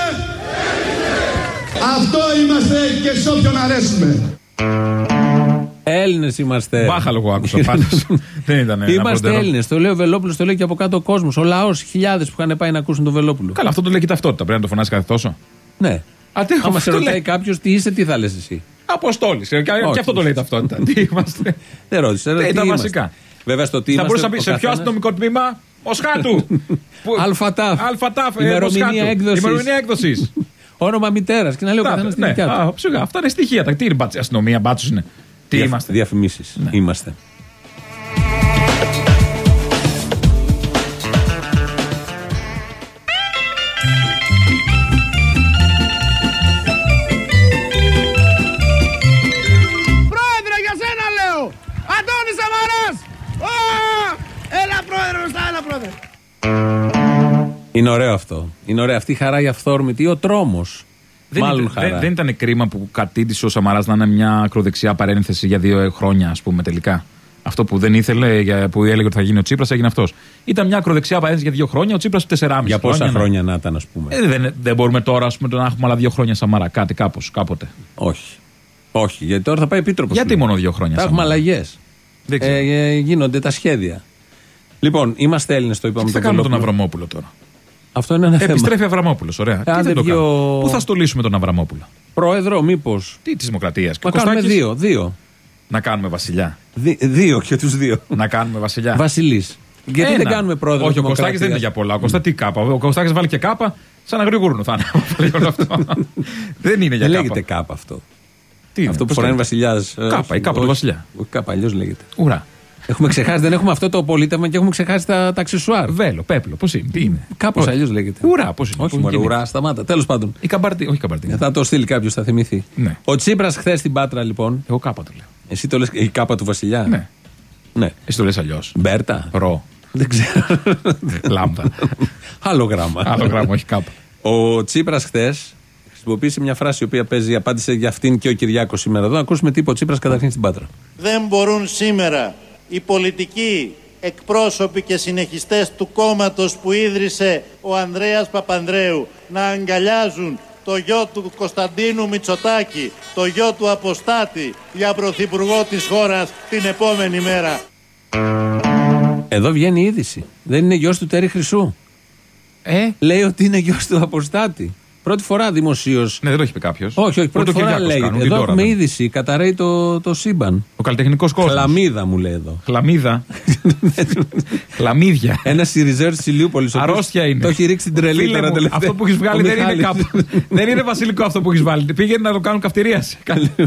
Αυτό είμαστε και σε όποιον αρέσουμε. Έλληνες είμαστε. Μπάχαλο εγώ άκουσα πάντως. Δεν ήταν ένα Είμαστε Έλληνες. Το λέει ο Βελόπουλος, το λέει και από κάτω ο κόσμος. Ο λαός, χιλιάδες που είχαν πάει να ακούσουν τον Βελόπουλο. Καλά, αυτό το λέει και ταυτότητα. Πρέπει να το φωνάσει κάθε τόσο. Ναι. Άμα σε ρωτάει κάποιος τι είσαι, τι θα λες εσύ. Αποστόλης. Και αυτό το λέει ταυτότητα. Τι είμαστε. Δεν ρώτησε. Τα βασικά. Βέβαια στο τι θα μπορούσα να πει σε ποιο αστυνομικό τμήμα. Μοσχάτου. Αλφατάφ. Αλφατάφ. Ημερομηνία έκδοσης. Όνομα μητέρας. Και να λέω καθένα στην δικιά του. Αυτά είναι στοιχεία. Τι είναι αστυνομία, μπάτσος είναι. Τι είμαστε. Διαφημίσεις. Είμαστε. Πρόεδρε, για σένα λέω! Αντώνης Σαμαράς! Έλα πρόεδρε, μπροστά, έλα πρόεδρε! Είναι ωραίο αυτό. Είναι ωραία αυτή η χαρά η αυθόρμητη, ο τρόμος. Δεν, Μάλλον δεν, δεν, δεν ήταν κρίμα που κατήτησε ο Σαμαράς να είναι μια ακροδεξιά παρένθεση για δύο χρόνια, ας πούμε, τελικά. Αυτό που δεν ήθελε, που έλεγε ότι θα γίνει ο Τσίπρας, έγινε αυτός. Ήταν μια ακροδεξιά παρένθεση για δύο χρόνια, ο Τσίπρας τεσσεράμισι για χρόνια. Για πόσα χρόνια να ήταν, ας πούμε. Ε, δεν, δεν μπορούμε τώρα, ας πούμε, να έχουμε άλλα δύο χρόνια Σαμαρά. Κάτι, κάπως, κάποτε. Όχι. Όχι, γιατί τώρα θα πάει επίτροπος. Γιατί μόνο δύο χρόνια. Θα έχουμε αλλαγές. Ε, ε, γίνονται τα σχέδια. Λοιπόν, είμαστε Έλληνες, το είπαμε. Τι θα κάνουμε τον Αβραμόπουλο τώρα. Αυτό είναι ένα θέμα. Επιστρέφει ο Αβραμόπουλος. Ωραία. Ε, Τι δεν το βγει ο... Πού θα στολίσουμε τον Αβραμόπουλο? Πρόεδρο, μήπως. Τι της Δημοκρατίας? Να κάνουμε δύο, δύο. Να κάνουμε βασιλιά. Δι, δύο και τους δύο. Να κάνουμε βασιλιά. Βασιλής. Γιατί Ένα. δεν κάνουμε πρόεδρο? Όχι, ο Κωστάκης δεν είναι για πολλά. Ο Κωστάκης τι κάπα. Ο Κωστάκης βάλει και κάπα, σαν αγριγούρνο θα είναι. Δεν είναι για δεν κάπα. λέγεται κάπα αυτό. Τι είναι, αυτό που φοράει βασιλιάς. Κάπα, η κάπα του βασιλιά. Κάπα, αλλιώς λέγεται. Ουρά. Έχουμε ξεχάσει, δεν έχουμε αυτό το πολίτευμα και έχουμε ξεχάσει τα, τα αξεσουάρ. Βέλο, πέπλο, πώς είναι, τι είναι. Κάπως αλλιώς λέγεται. Ουρά, πώς είναι. Όχι, μωρέ, ουρά, σταμάτα. Τέλος πάντων. Η καμπαρτί, όχι καμπαρτί. Θα το στείλει κάποιος, θα θυμηθεί. Ναι. Ο Τσίπρας χθες στην Πάτρα, λοιπόν. Εγώ κάπα το λέω. Εσύ το λες, η κάπα του βασιλιά. Ναι. Ναι. Εσύ το λες αλλιώς. Μπέρτα. Ρο. Δεν ξέρω. Λάμδα. Άλλο γράμμα. Άλλο γράμμα, όχι κάπα. Ο Τσίπρας χθες χρησιμοποίησε μια φράση η οποία παίζει, απάντησε για αυτήν και ο Κυριάκος σήμερα εδώ. Να ακούσουμε τι είπε ο Τσίπρας καταρχήν στην Πάτρα. Δεν μπορούν σήμερα οι πολιτικοί εκπρόσωποι και συνεχιστές του κόμματος που ίδρυσε ο Ανδρέας Παπανδρέου να αγκαλιάζουν το γιο του Κωνσταντίνου Μητσοτάκη, το γιο του Αποστάτη για πρωθυπουργό της χώρας την επόμενη μέρα. Εδώ βγαίνει η είδηση. Δεν είναι γιος του Τέρι Χρυσού. Ε? Λέει ότι είναι γιος του Αποστάτη. Πρώτη φορά δημοσίως. Ναι, δεν το έχει πει κάποιος. Όχι, όχι, πρώτη φορά λέει. Εδώ έχουμε δεν. είδηση. Καταραίει το, το σύμπαν. Ο καλλιτεχνικός κόσμος. Χλαμίδα μου λέει εδώ. Χλαμίδα. Χλαμίδια. Ένα Σιριζέρ της Ηλιούπολης. Αρρώστια είναι. Το έχει ρίξει την τρελή τώρα τελευταία. Αυτό που έχει βγάλει δεν είναι κάπου. Δεν είναι βασιλικό αυτό που έχει βάλει. Πήγαινε να το κάνουν καυτηρίαση.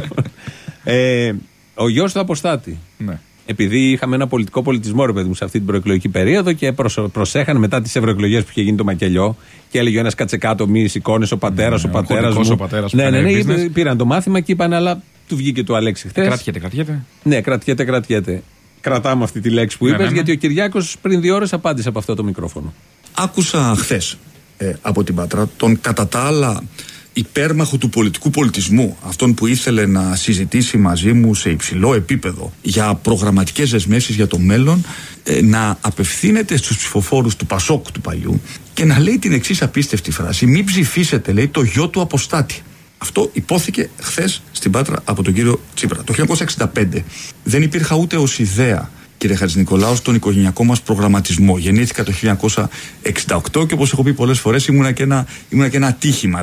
ε, ο γιος του Αποστάτη. Ναι. Επειδή είχαμε ένα πολιτικό πολιτισμό, ρε παιδί μου, σε αυτή την προεκλογική περίοδο και προσέχανε μετά τις ευρωεκλογές που είχε γίνει το μακελιό και έλεγε ο ένας κάτσε κάτω, μη σηκώνεις ο πατέρας, ναι, ο πατέρας μου. Ο πατέρας ναι, ναι, ναι, ναι, πήραν το μάθημα και είπαν, αλλά του βγήκε το Αλέξη χθες. Κρατιέται, κρατιέται. Ναι, κρατιέται, κρατιέται. Κρατάμε αυτή τη λέξη που ναι, είπες, ναι, ναι. γιατί ο Κυριάκος πριν δύο ώρες απάντησε από αυτό το μικρόφωνο. Άκουσα χθες ε, από την Πάτρα τον κατά τα άλλα υπέρμαχο του πολιτικού πολιτισμού, αυτόν που ήθελε να συζητήσει μαζί μου σε υψηλό επίπεδο για προγραμματικές δεσμεύσεις για το μέλλον, ε, να απευθύνεται στους ψηφοφόρους του Πασόκ του παλιού και να λέει την εξής απίστευτη φράση: μην ψηφίσετε, λέει, το γιο του Αποστάτη. Αυτό υπόθηκε χθες στην Πάτρα από τον κύριο Τσίπρα. Το χίλια εννιακόσια εξήντα πέντε δεν υπήρχα ούτε ως ιδέα, κύριε Χατζηνικολάου, στον οικογενειακό μας προγραμματισμό. Γεννήθηκα το χίλια εννιακόσια εξήντα οκτώ και όπως έχω πει πολλές φορές ήμουνα και ένα, ήμουνα και ένα ατύχημα.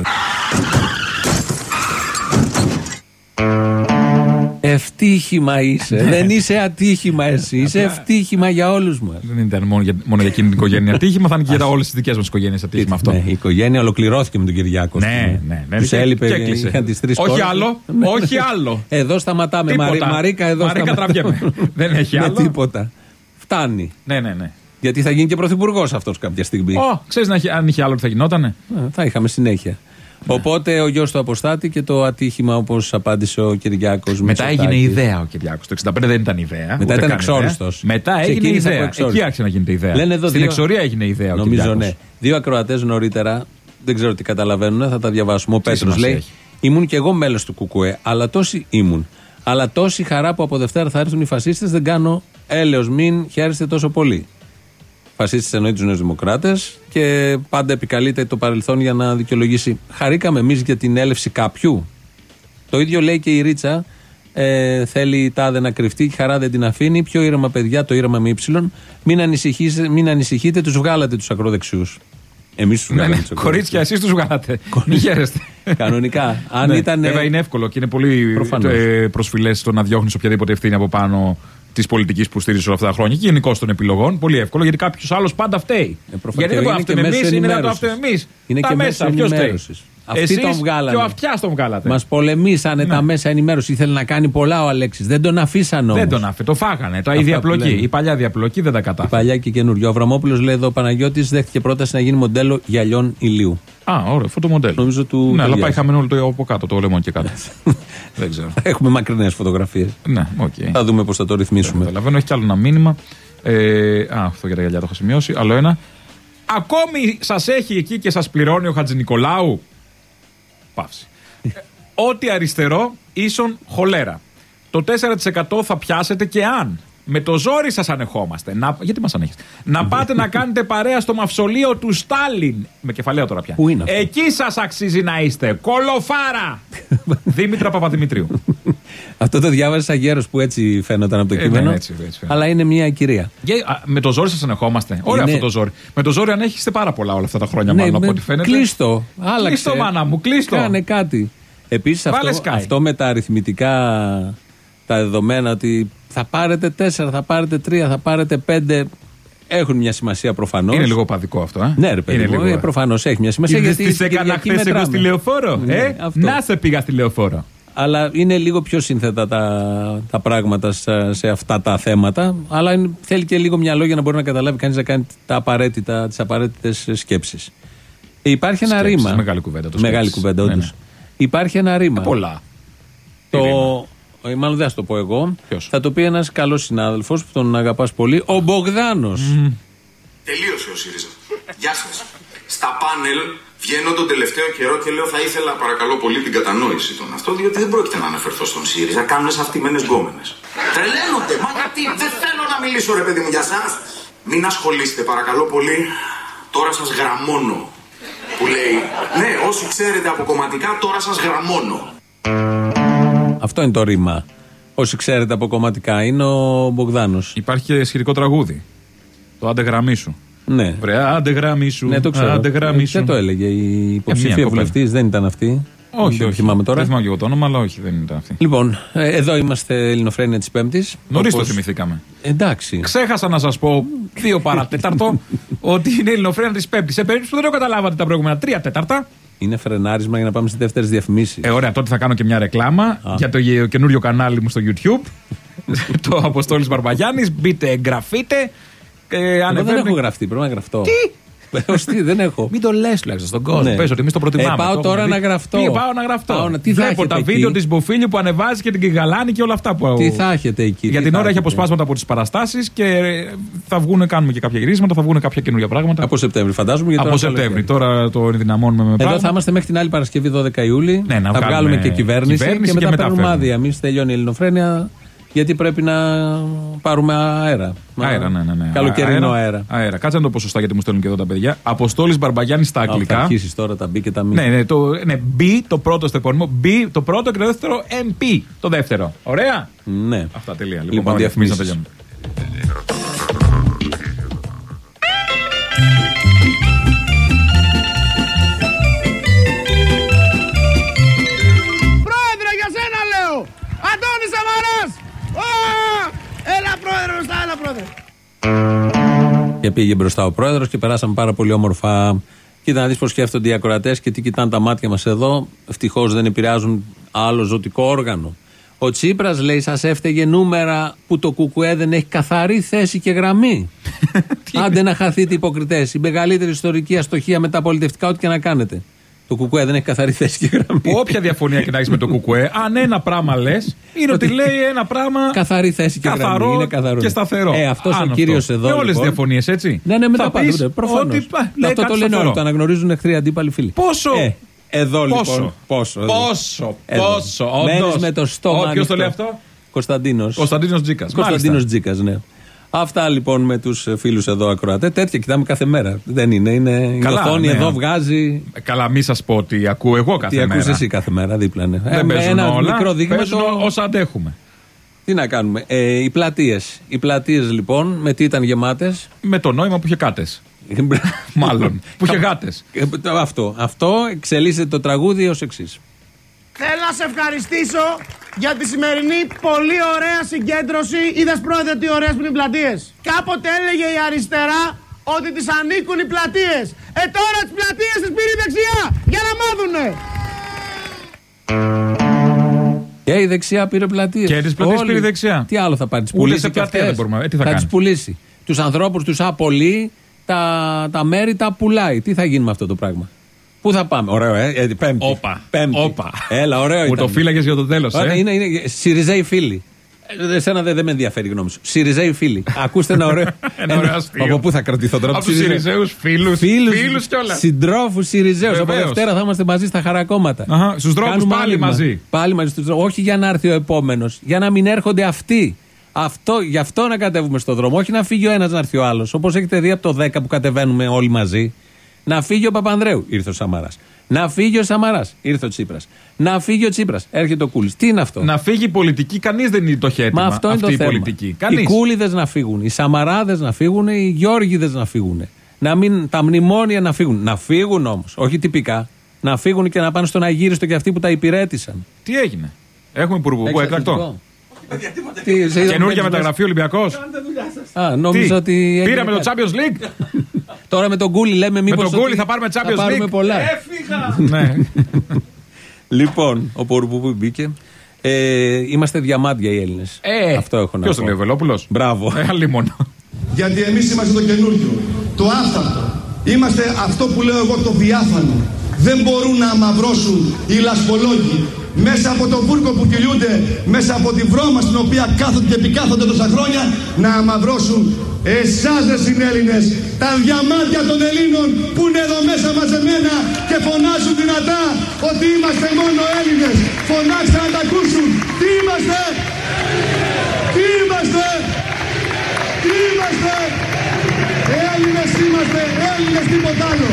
Ευτύχημα είσαι. Δεν είσαι ατύχημα εσύ. Είσαι ευτύχημα για όλους μας. Δεν ήταν μόνο για, μόνο για εκείνη την οικογένεια ατύχημα, θα είναι και για όλες τις δικές μας οικογένειες ατύχημα αυτό. Ναι, η οικογένεια ολοκληρώθηκε με τον Κυριάκο. Ναι, ναι, ναι. Τους έλειπε, είχαν τις τρεις όχι κόρες. άλλο, όχι άλλο. Εδώ σταματάμε. Μαρί, Μαρίκα, εδώ Μαρίκα σταματάμε. Δεν έχει άλλο. Με τίποτα. Φτάνει. Ναι, ναι, ναι. Γιατί θα γίνει και πρωθυπουργός αυτός κάποια στιγμή. Ω, ξέρεις αν είχε άλλο τι θα γινότανε. Θα είχαμε συνέχεια. Ναι. Οπότε ο γιος του Αποστάτη και το ατύχημα, όπως απάντησε ο Κυριάκος. Μετά έγινε ιδέα ο Κυριάκος. Το εξήντα πέντε δεν ήταν ιδέα. Μετά ήταν εξόριστος. Μετά έγινε ιδέα. Εκεί άρχισε να γίνεται ιδέα. Στην δύο... εξορία έγινε ιδέα ο Νομίζω Κυριάκος. Ναι. Δύο ακροατές νωρίτερα, δεν ξέρω τι καταλαβαίνουν, θα τα διαβάσουμε. Ο Πέτρος λέει: έχει. Ήμουν και εγώ μέλος του Κουκουέ, αλλά τόση ήμουν. Αλλά τόση χαρά που από Δευτέρα θα έρθουν οι φασίστες δεν κάνω έλεος, μην χαίρεστε τόσο πολύ. Φασίστες εννοεί τους Νέους Δημοκράτες και πάντα επικαλείται το παρελθόν για να δικαιολογήσει. Χαρήκαμε εμείς για την έλευση κάποιου. Το ίδιο λέει και η Ρίτσα. Ε, θέλει η τάδε να κρυφτεί, η χαρά δεν την αφήνει. Πιο ήρεμα, παιδιά, το ήρεμα με ύψιλον. Μην, μην ανησυχείτε, τους βγάλατε τους ακροδεξιούς. Εμείς τους βγάλατε. Ναι, ναι, κορίτσια, εσείς τους βγάλατε. Μην χαίρεστε. Κανονικά. Αν ναι, ήταν. Βέβαια είναι εύκολο και είναι πολύ ε, προσφυλές το να διώχνεις οποιαδήποτε ευθύνη από πάνω τη πολιτική που στήριζε όλα αυτά τα χρόνια και γενικώς των επιλογών. Πολύ εύκολο, γιατί κάποιο άλλο πάντα φταίει. Ε, γιατί δεν μπορεί να φταίμε εμείς, είναι να το φταίμε εμείς. Είναι τα και μέσα, ποιος φταίει. Αυτοί τον βγάλανε. Και ο αυτιάς τον βγάλατε. Μας πολεμήσανε ναι. τα μέσα ενημέρωση. Ήθελε να κάνει πολλά ο Αλέξης. Δεν τον αφήσαν όμως. Δεν τον αφήσαν. Το φάγανε. Το η διαπλοκή. Η παλιά διαπλοκή δεν τα κατάφερε. Παλιά και καινούριο. Ο Αβραμόπουλος λέει εδώ: ο Παναγιώτης δέχτηκε πρόταση να γίνει μοντέλο γυαλιών ηλίου. Α, ωραία, φωτομοντέλο. Νομίζω του. Ναι, αλλά πάει χαμένο όλο το από κάτω, το λαιμό και κάτω. Δεν ξέρω. Έχουμε μακρινές φωτογραφίες. Ναι, οκ. Θα δούμε πώς θα το ρυθμίσουμε. Καταλαβαίνω, έχει κι άλλο ένα μήνυμα. Α, αυτό για τα γυαλιά το έχω σημειώσει. Άλλο ένα. Ακόμη σας έχει εκεί και σας πληρώνει ο Χατζηνικολάου. Παύση. Ό,τι αριστερό ίσον χολέρα. Το τέσσερα τοις εκατό θα πιάσετε και αν με το ζόρι σας ανεχόμαστε. Να... Γιατί μας ανέχεστε. Να πάτε να κάνετε παρέα στο μαυσολείο του Στάλιν. Με κεφαλαίο τώρα πια. Πού είναι αυτό? Εκεί σας αξίζει να είστε. Κολοφάρα! Δήμητρα Παπαδημητρίου. Αυτό το διάβασε αγέρος που έτσι φαίνονταν από το ε, κείμενο. Ναι, έτσι, έτσι αλλά είναι μια κυρία. Και, α, με το ζόρι σας ανεχόμαστε. Ωραία είναι... αυτό το ζόρι. Με το ζόρι ανέχεστε πάρα πολλά όλα αυτά τα χρόνια, ναι, μάλλον από ό,τι φαίνεται. Κλείστο. Άλλαξε. Κλείστο, μάνα μου, κλείστο. Κάνε κάτι. Επίσης αυτό, αυτό με τα αριθμητικά τα δεδομένα ότι θα πάρετε τέσσερα, θα πάρετε τρία, θα πάρετε πέντε. Έχουν μια σημασία προφανώς. Είναι λίγο παδικό αυτό, ε? Ναι, ρε παιδί μου, προφανώς έχει μια σημασία. Γιατί τις έκανα χθες εγώ στη λεωφόρο. Ναι, ε? Να σε πήγα στη λεωφόρο. Αλλά είναι λίγο πιο σύνθετα τα, τα πράγματα σε, σε αυτά τα θέματα. Αλλά είναι, θέλει και λίγο μυαλό για να μπορεί να καταλάβει κανείς να κάνει τα απαραίτητα, τις απαραίτητες σκέψεις. Υπάρχει ένα σκέψεις, ρήμα. Μεγάλη κουβέντα. Το μεγάλη κουβέντα, όντως. Ναι, ναι. Υπάρχει ένα ρήμα. Ε, πολλά. Το, μάλλον δεν θα το πω εγώ. Ποιος? Θα το πει ένας καλός συνάδελφος που τον αγαπάς πολύ, ο Μπογδάνος. Mm. Τελείωσε ο ΣΥΡΙΖΑ. Γεια σας. Στα πάνελ βγαίνω τον τελευταίο καιρό και λέω θα ήθελα παρακαλώ πολύ την κατανόηση των αυτό, διότι δεν πρόκειται να αναφερθώ στον ΣΥΡΙΖΑ. Κάνουν αυτημένες γκόμενες. Τρελαίνονται. Μα γιατί δεν θέλω να μιλήσω ρε παιδί μου για σας. Μην ασχολείστε παρακαλώ πολύ. Τώρα σας γραμμώνω. Που λέει ναι, όσοι ξέρετε από κομματικά τώρα σας γραμμώνω. Αυτό είναι το ρήμα. Όσοι ξέρετε από κομματικά είναι ο Μπογδάνος. Υπάρχει και σχετικό τραγούδι. Το άντε γραμμή σου. Ναι. Βρε, άντε γραμμή σου. Ναι, το ξέρω. Άντε γραμμή σου. Δεν το έλεγε η υποψήφια ε, βουλευτής, δεν ήταν αυτή. Όχι, δεν όχι. Θυμάμαι τώρα. Δεν θυμάμαι και εγώ το όνομα, αλλά όχι, δεν ήταν αυτή. Λοιπόν, εδώ είμαστε Ελληνοφρένεια της Πέμπτης. Νωρίς όπως... το θυμηθήκαμε. Εντάξει. Ξέχασα να σας πω δύο παρατέταρτο ότι είναι Ελληνοφρένεια της Πέμπτης. Σε περίπτωση που δεν το καταλάβατε τα προηγούμενα τρία τέταρτα. Είναι φρενάρισμα για να πάμε στις δεύτερες διαφημίσεις. Ε, ωραία, τότε θα κάνω και μια ρεκλάμα Α. για το καινούριο κανάλι μου στο YouTube. Το Αποστόλης Μπαρμπαγιάννης. Μπείτε, εγγραφείτε. Ε, Εγώ δεν έχω γραφτεί, πρέπει να γραφτώ. Τι? Τι, δεν έχω. Μην το λες τουλάχιστον στον κόσμο. Ναι. Πες ότι εμείς το προτιμάμε. Ε, πάω το τώρα να γραφτώ. Τι, πάω να γραφτώ. Πάω να... Τι Βλέπω τα εκεί? βίντεο της Μποφίλη που ανεβάζει και την Κιγαλάνη και όλα αυτά που. Τι θα έχετε εκεί. Για την ώρα έχει αποσπάσματα από τις παραστάσεις και θα βγουν, κάνουμε και κάποια γυρίσματα, θα βγουν κάποια καινούργια πράγματα. Από Σεπτέμβρη, φαντάζομαι. Γιατί από Σεπτέμβρη. Τώρα το ενδυναμώνουμε με πράγματα. Εδώ θα είμαστε μέχρι την άλλη Παρασκευή δώδεκα Ιούλη. Ναι, θα βγάλουμε και κυβέρνηση και μετά παίρνουμε άδεια. Εμείς τελειώνει η Ελληνοφρένεια. Γιατί πρέπει να πάρουμε αέρα. Αέρα, ναι, ναι. ναι. Καλοκαιρινό αέρα. αέρα. αέρα. Κάτσε να το πω σωστά γιατί μου στέλνουν και εδώ τα παιδιά. Αποστόλης Μπαρμπαγιάννης στα αγγλικά. Θα αρχίσεις τώρα τα B και τα μη. Ναι, ναι, το, ναι, B το πρώτο στο επώνυμο. B το πρώτο και το δεύτερο εμ πι το δεύτερο. Ωραία. Ναι. Αυτά τελεία. Λοιπόν, λοιπόν διαφημίσεις να τελειώνουμε. Πρόεδρε, για σένα λέω! Αντώνης Σαμαράς! Έλα πρόεδρε μπροστά, έλα πρόεδρε. Και πήγε μπροστά ο πρόεδρος και περάσαμε πάρα πολύ όμορφα. Κοίτα να δεις πως σκέφτονται οι ακροατές και τι κοιτάνε τα μάτια μας εδώ. Ευτυχώς δεν επηρεάζουν άλλο ζωτικό όργανο. Ο Τσίπρας λέει σας έφταιγε νούμερα που το ΚΚΕ δεν έχει καθαρή θέση και γραμμή. Άντε να χαθείτε υποκριτές. Η μεγαλύτερη ιστορική αστοχία με τα πολιτευτικά ό,τι και να κάνετε. Το ΚΚΕ δεν έχει καθαρή θέση και γραμμή. Όποια διαφωνία και να έχεις με το ΚΚΕ, αν ένα πράγμα λες, είναι ότι λέει ένα πράγμα. Καθαρή θέση και καθαρό γραμμή. Είναι καθαρό και σταθερό. Ε, αυτός ο κύριος εδώ. Με όλες τις διαφωνίες, έτσι. Ναι, ναι, με τα πάντα. Προφανώς. Αυτό το λένε όλοι. Το αναγνωρίζουν εχθροί αντίπαλοι φίλοι. Πόσο. Ε, εδώ πόσο. λοιπόν. Πόσο. Πόσο. Πόσο. Μένεις με το στόμα. Ποιος το λέει αυτό? Κωνσταντίνος. Κωνσταντίνος Τζίκας. Κωνσταντίνος Τζίκας, ναι. Αυτά λοιπόν με τους φίλους εδώ ακροατές. Τέτοια κοιτάμε κάθε μέρα. Δεν είναι. Είναι η οθόνη ναι. Εδώ βγάζει. Καλά, μη σας πω ότι ακούω εγώ κάθε τι μέρα. Τι ακούς εσύ κάθε μέρα, δίπλα ναι. Δεν ε, ένα όλα, μικρό δείγμα. Παίζουν το... όσα αντέχουμε. Τι να κάνουμε. Ε, οι πλατείες. Οι πλατείες λοιπόν με τι ήταν γεμάτες? Με το νόημα που είχε κάτες. Μάλλον. Που είχε γάτες. Αυτό. Αυτό εξελίσσεται το τραγούδι ως εξής. Θέλω να σε ευχαριστήσω για τη σημερινή πολύ ωραία συγκέντρωση. Είδες πρόεδρε τι ωραίες που είναι οι πλατείες. Κάποτε έλεγε η αριστερά ότι τις ανήκουν οι πλατείες. Ε τώρα τις πλατείες τις πήρε η δεξιά για να μάθουνε. Και η δεξιά πήρε πλατείες. Και τις πλατείες πήρε η δεξιά. Τι άλλο θα πάρει, τις πουλήσει? Ούτε σε πλατεία δεν μπορούμε. Ε, τι θα, θα κάνει? τις πουλήσει. Τους ανθρώπους τους απολύει, τα, τα μέρη τα πουλάει. Τι θα γίνει με αυτό το πράγμα? Πού θα πάμε? Ωραίο, ε, ε πέμπτη. Όπα. Πέμπτη. Όπα. Έλα, ωραίο. Μου το φύλαγες για το τέλος. Ε. Είναι, είναι, Σιριζέοι φίλοι. Εσένα δεν δε με ενδιαφέρει η γνώμη σου. Σιριζέοι φίλοι. Ακούστε ένα ωραίο. ένα ωραίο αστείο. Από πού θα κρατηθώ τώρα? Από τους Σιριζέους φίλους. Φίλους κιόλας. Συντρόφους Σιριζέους. Από Δευτέρα θα είμαστε μαζί στα χαρακόμματα. Στους δρόμους πάλι μαζί. Πάλι μαζί στους δρόμους. Όχι για να έρθει ο επόμενος. Για να μην έρχονται αυτοί. Αυτό, γι' αυτό να κατέβουμε στον δρόμο. Όχι να φύγει ο ένας να έρθει ο άλλος. Όπως έχετε δει από το δέκα που κατεβαίνουμε όλοι μαζί. Να φύγει ο Παπανδρέου. Ήρθε ο Σαμαράς. Να φύγει ο Σαμαράς. Ήρθε ο Τσίπρας. Να φύγει ο Τσίπρας. Έρχεται ο Κούλης. Τι είναι αυτό? Να φύγει η πολιτική, κανείς δεν είναι το χέτημα. Μα αυτό είναι αυτή το η θέμα. πολιτική. Κανείς. Οι Κούλιδες να φύγουν. Οι Σαμαράδες να φύγουν. Οι Γιώργιδες να φύγουν. Να μην, τα μνημόνια να φύγουν. Να φύγουν όμως. Όχι τυπικά. Να φύγουν και να πάνε στον Αγύριστο και αυτοί που τα υπηρέτησαν. Τι έγινε? Έχουμε υπουργό έκτακτο. Καινούργια μεταγραφή Ολυμπιακός. Α, νόμιζα ότι. Πήραμε το Champions League. Τώρα με τον Κούλι λέμε μήπως. Με τον Κούλι θα πάρουμε Champions League. Θα πάρουμε πολλά. Έφυγα! Ναι. Λοιπόν, ο Πορπουπού μπήκε. Ε, είμαστε διαμάντια οι Έλληνες. Ε, αυτό έχω να πω. Ποιος το λέει, ο Βελόπουλος? Μπράβο. Ε, αλλήμον. Γιατί εμείς είμαστε το καινούργιο, το άφθαρτο. Είμαστε αυτό που λέω εγώ, το διάφανο. Δεν μπορούν να αμαυρώσουν οι λασπολόγοι μέσα από το βούρκο που κυλιούνται, μέσα από τη βρώμα στην οποία κάθονται και επικάθονται τόσα χρόνια, να αμαυρώσουν εσάς ρε συνέλληνες, τα διαμάντια των Ελλήνων που είναι εδώ μέσα μαζεμένα και φωνάζουν δυνατά ότι είμαστε μόνο Έλληνες. Φωνάξτε να τα ακούσουν. Τι είμαστε? Τι είμαστε? Τι είμαστε? Έλληνες είμαστε, Έλληνες, τίποτα άλλο.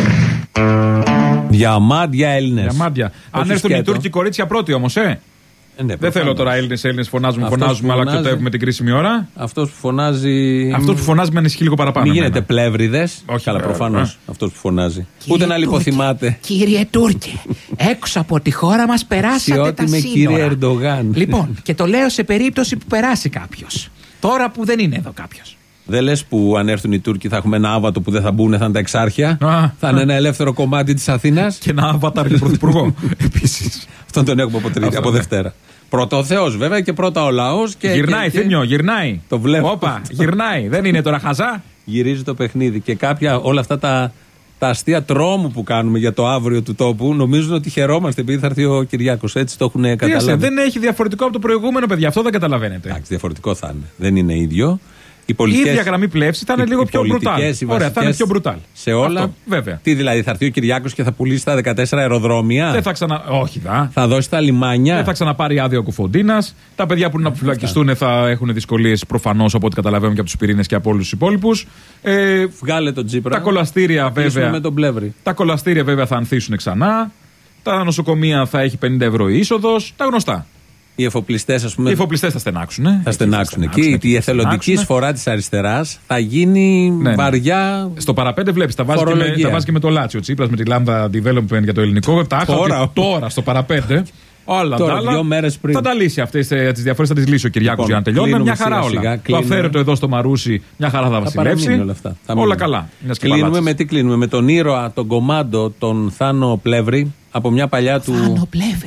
Διαμάντια Έλληνες. Διαμάντια. Αν έρθουν οι Τούρκοι κορίτσια πρώτοι όμως, ε. Ε, ναι, δεν θέλω τώρα Έλληνες, Έλληνες φωνάζουμε, αυτός φωνάζουμε, αλλά και το έχουμε την κρίσιμη ώρα. Αυτός που φωνάζει. Αυτός που φωνάζει με ανησυχεί λίγο παραπάνω. Μην γίνετε πλεύριδες. Όχι, καλά, προφανώς. Αυτός που φωνάζει. Κύριε Ούτε να λιποθυμάτε. Κύριε Τούρκε, έξω από τη χώρα μας περάσατε τα σύνορα. Κύριε Ερντογάν. Λοιπόν, και το λέω σε περίπτωση που περάσει κάποιος. Τώρα που δεν είναι εδώ κάποιος. Δεν λες που αν έρθουν οι Τούρκοι θα έχουμε ένα άβατο που δεν θα μπουν, θα είναι τα εξάρχεια. Α, θα είναι ένα ελεύθερο κομμάτι της Αθήνας. Και ένα άβαταρ για πρωθυπουργό. Επίσης. Αυτόν τον έχουμε από, τρίτη, από Δευτέρα. Πρώτα ο Θεός βέβαια και πρώτα ο λαός. Και, γυρνάει, και, Θήμιο, γυρνάει. Το βλέπω. Όπα, γυρνάει. Δεν είναι τώρα χαζά. Γυρίζει το παιχνίδι. Και κάποια όλα αυτά τα, τα αστεία τρόμου που κάνουμε για το αύριο του τόπου νομίζουν ότι χαιρόμαστε επειδή θα έρθει ο Κυριάκος. Έτσι το έχουν καταλάβει. Δεν έχει διαφορετικό από το προηγούμενο, παιδιά. Αυτό δεν καταλαβαίνετε. Εντάξει, διαφορετικό θα είναι. Δεν είναι ίδιο. Η ίδια γραμμή πλεύση θα είναι λίγο πιο μπρουτάλ. Ωραία, θα είναι πιο μπρουτάλ. Σε όλα. Αυτό, βέβαια. Τι δηλαδή, θα έρθει ο Κυριάκος και θα πουλήσει τα δεκατέσσερα αεροδρόμια. Δεν θα ξανα... Όχι, δα. Θα δώσει τα λιμάνια. Δεν θα ξαναπάρει άδεια ο Κουφοντίνας. Τα παιδιά που είναι να φυλακιστούν θα έχουν δυσκολίες προφανώς από ό,τι καταλαβαίνουμε και από τους πυρήνες και από όλους τους υπόλοιπους. Ε, Βγάλε τον Τσίπρα. Τα κολαστήρια βέβαια. Με τον Πλεύρη. Τα κολαστήρια βέβαια θα ανθίσουν ξανά. Τα νοσοκομεία θα έχει πενήντα ευρώ η είσοδος. Τα γνωστά. Οι εφοπλιστές, ας πούμε. Οι εφοπλιστές θα στενάξουν. Ε. Θα στενάξουν εκεί. εκεί. Η εθελοντική εισφορά της αριστεράς θα γίνει ναι, βαριά. Στο παραπέντε βλέπεις. Τα βάζει, και με, τα βάζει και με το Λάτσιο. Ο Τσίπρας με τη Λάμδα Development για το ελληνικό. Τα τώρα, τώρα στο παραπέντε. Όλα τώρα, τα άλλα. Δύο μέρες πριν. Θα τα λύσει αυτές τις διαφορές, θα τις λύσει ο Κυριάκος για να τελειώνει. Μια χαρά όλα. Σιγά, το αφαίρετο εδώ στο Μαρούσι, μια χαρά θα βασιλεύσει. Όλα, αυτά. όλα καλά. Κλείνουμε με τι κλείνουμε. Με τον ήρωα, τον κομμάντο, τον Θάνο Πλεύρη. Από μια παλιά του.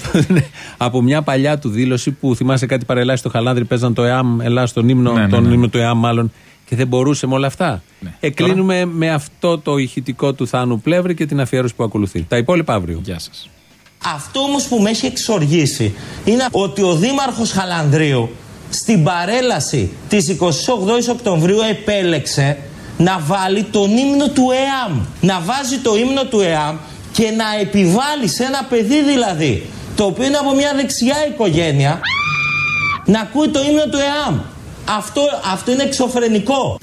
από μια παλιά του δήλωση που θυμάσαι κάτι παρελάσει στο Χαλάνδρι, παίζαν το ΕΑΜ, Ελλάς, τον ύμνο, ναι, ναι, τον ναι. ύμνο του ΕΑΜ μάλλον. Και δεν μπορούσε με όλα αυτά. Ναι. Εκλείνουμε Τώρα... με αυτό το ηχητικό του Θάνου Πλεύρη και την αφιέρωση που ακολουθεί. Τα υπόλοιπα αύριο. Γεια σας. Αυτό όμως που με έχει εξοργήσει είναι ότι ο Δήμαρχος Χαλανδρίου στην παρέλαση της εικοστής όγδοης Οκτωβρίου επέλεξε να βάλει τον ύμνο του ΕΑΜ. Να βάζει το ύμνο του ΕΑΜ και να επιβάλλει σε ένα παιδί δηλαδή, το οποίο είναι από μια δεξιά οικογένεια, να ακούει το ύμνο του ΕΑΜ. Αυτό, αυτό είναι εξωφρενικό.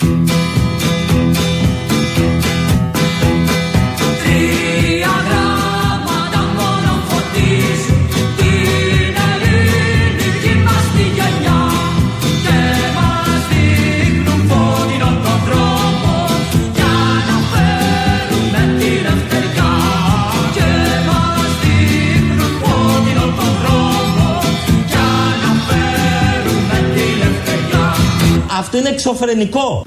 Αυτό είναι εξωφρενικό.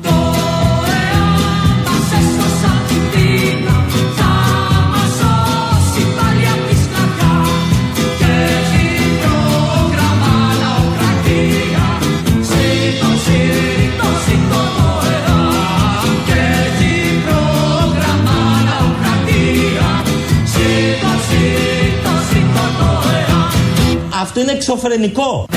Αυτό είναι εξωφρενικό.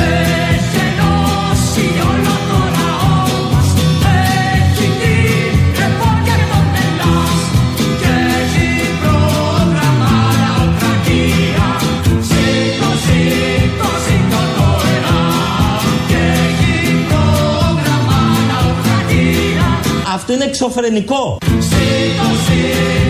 Αυτό είναι εξωφρενικό.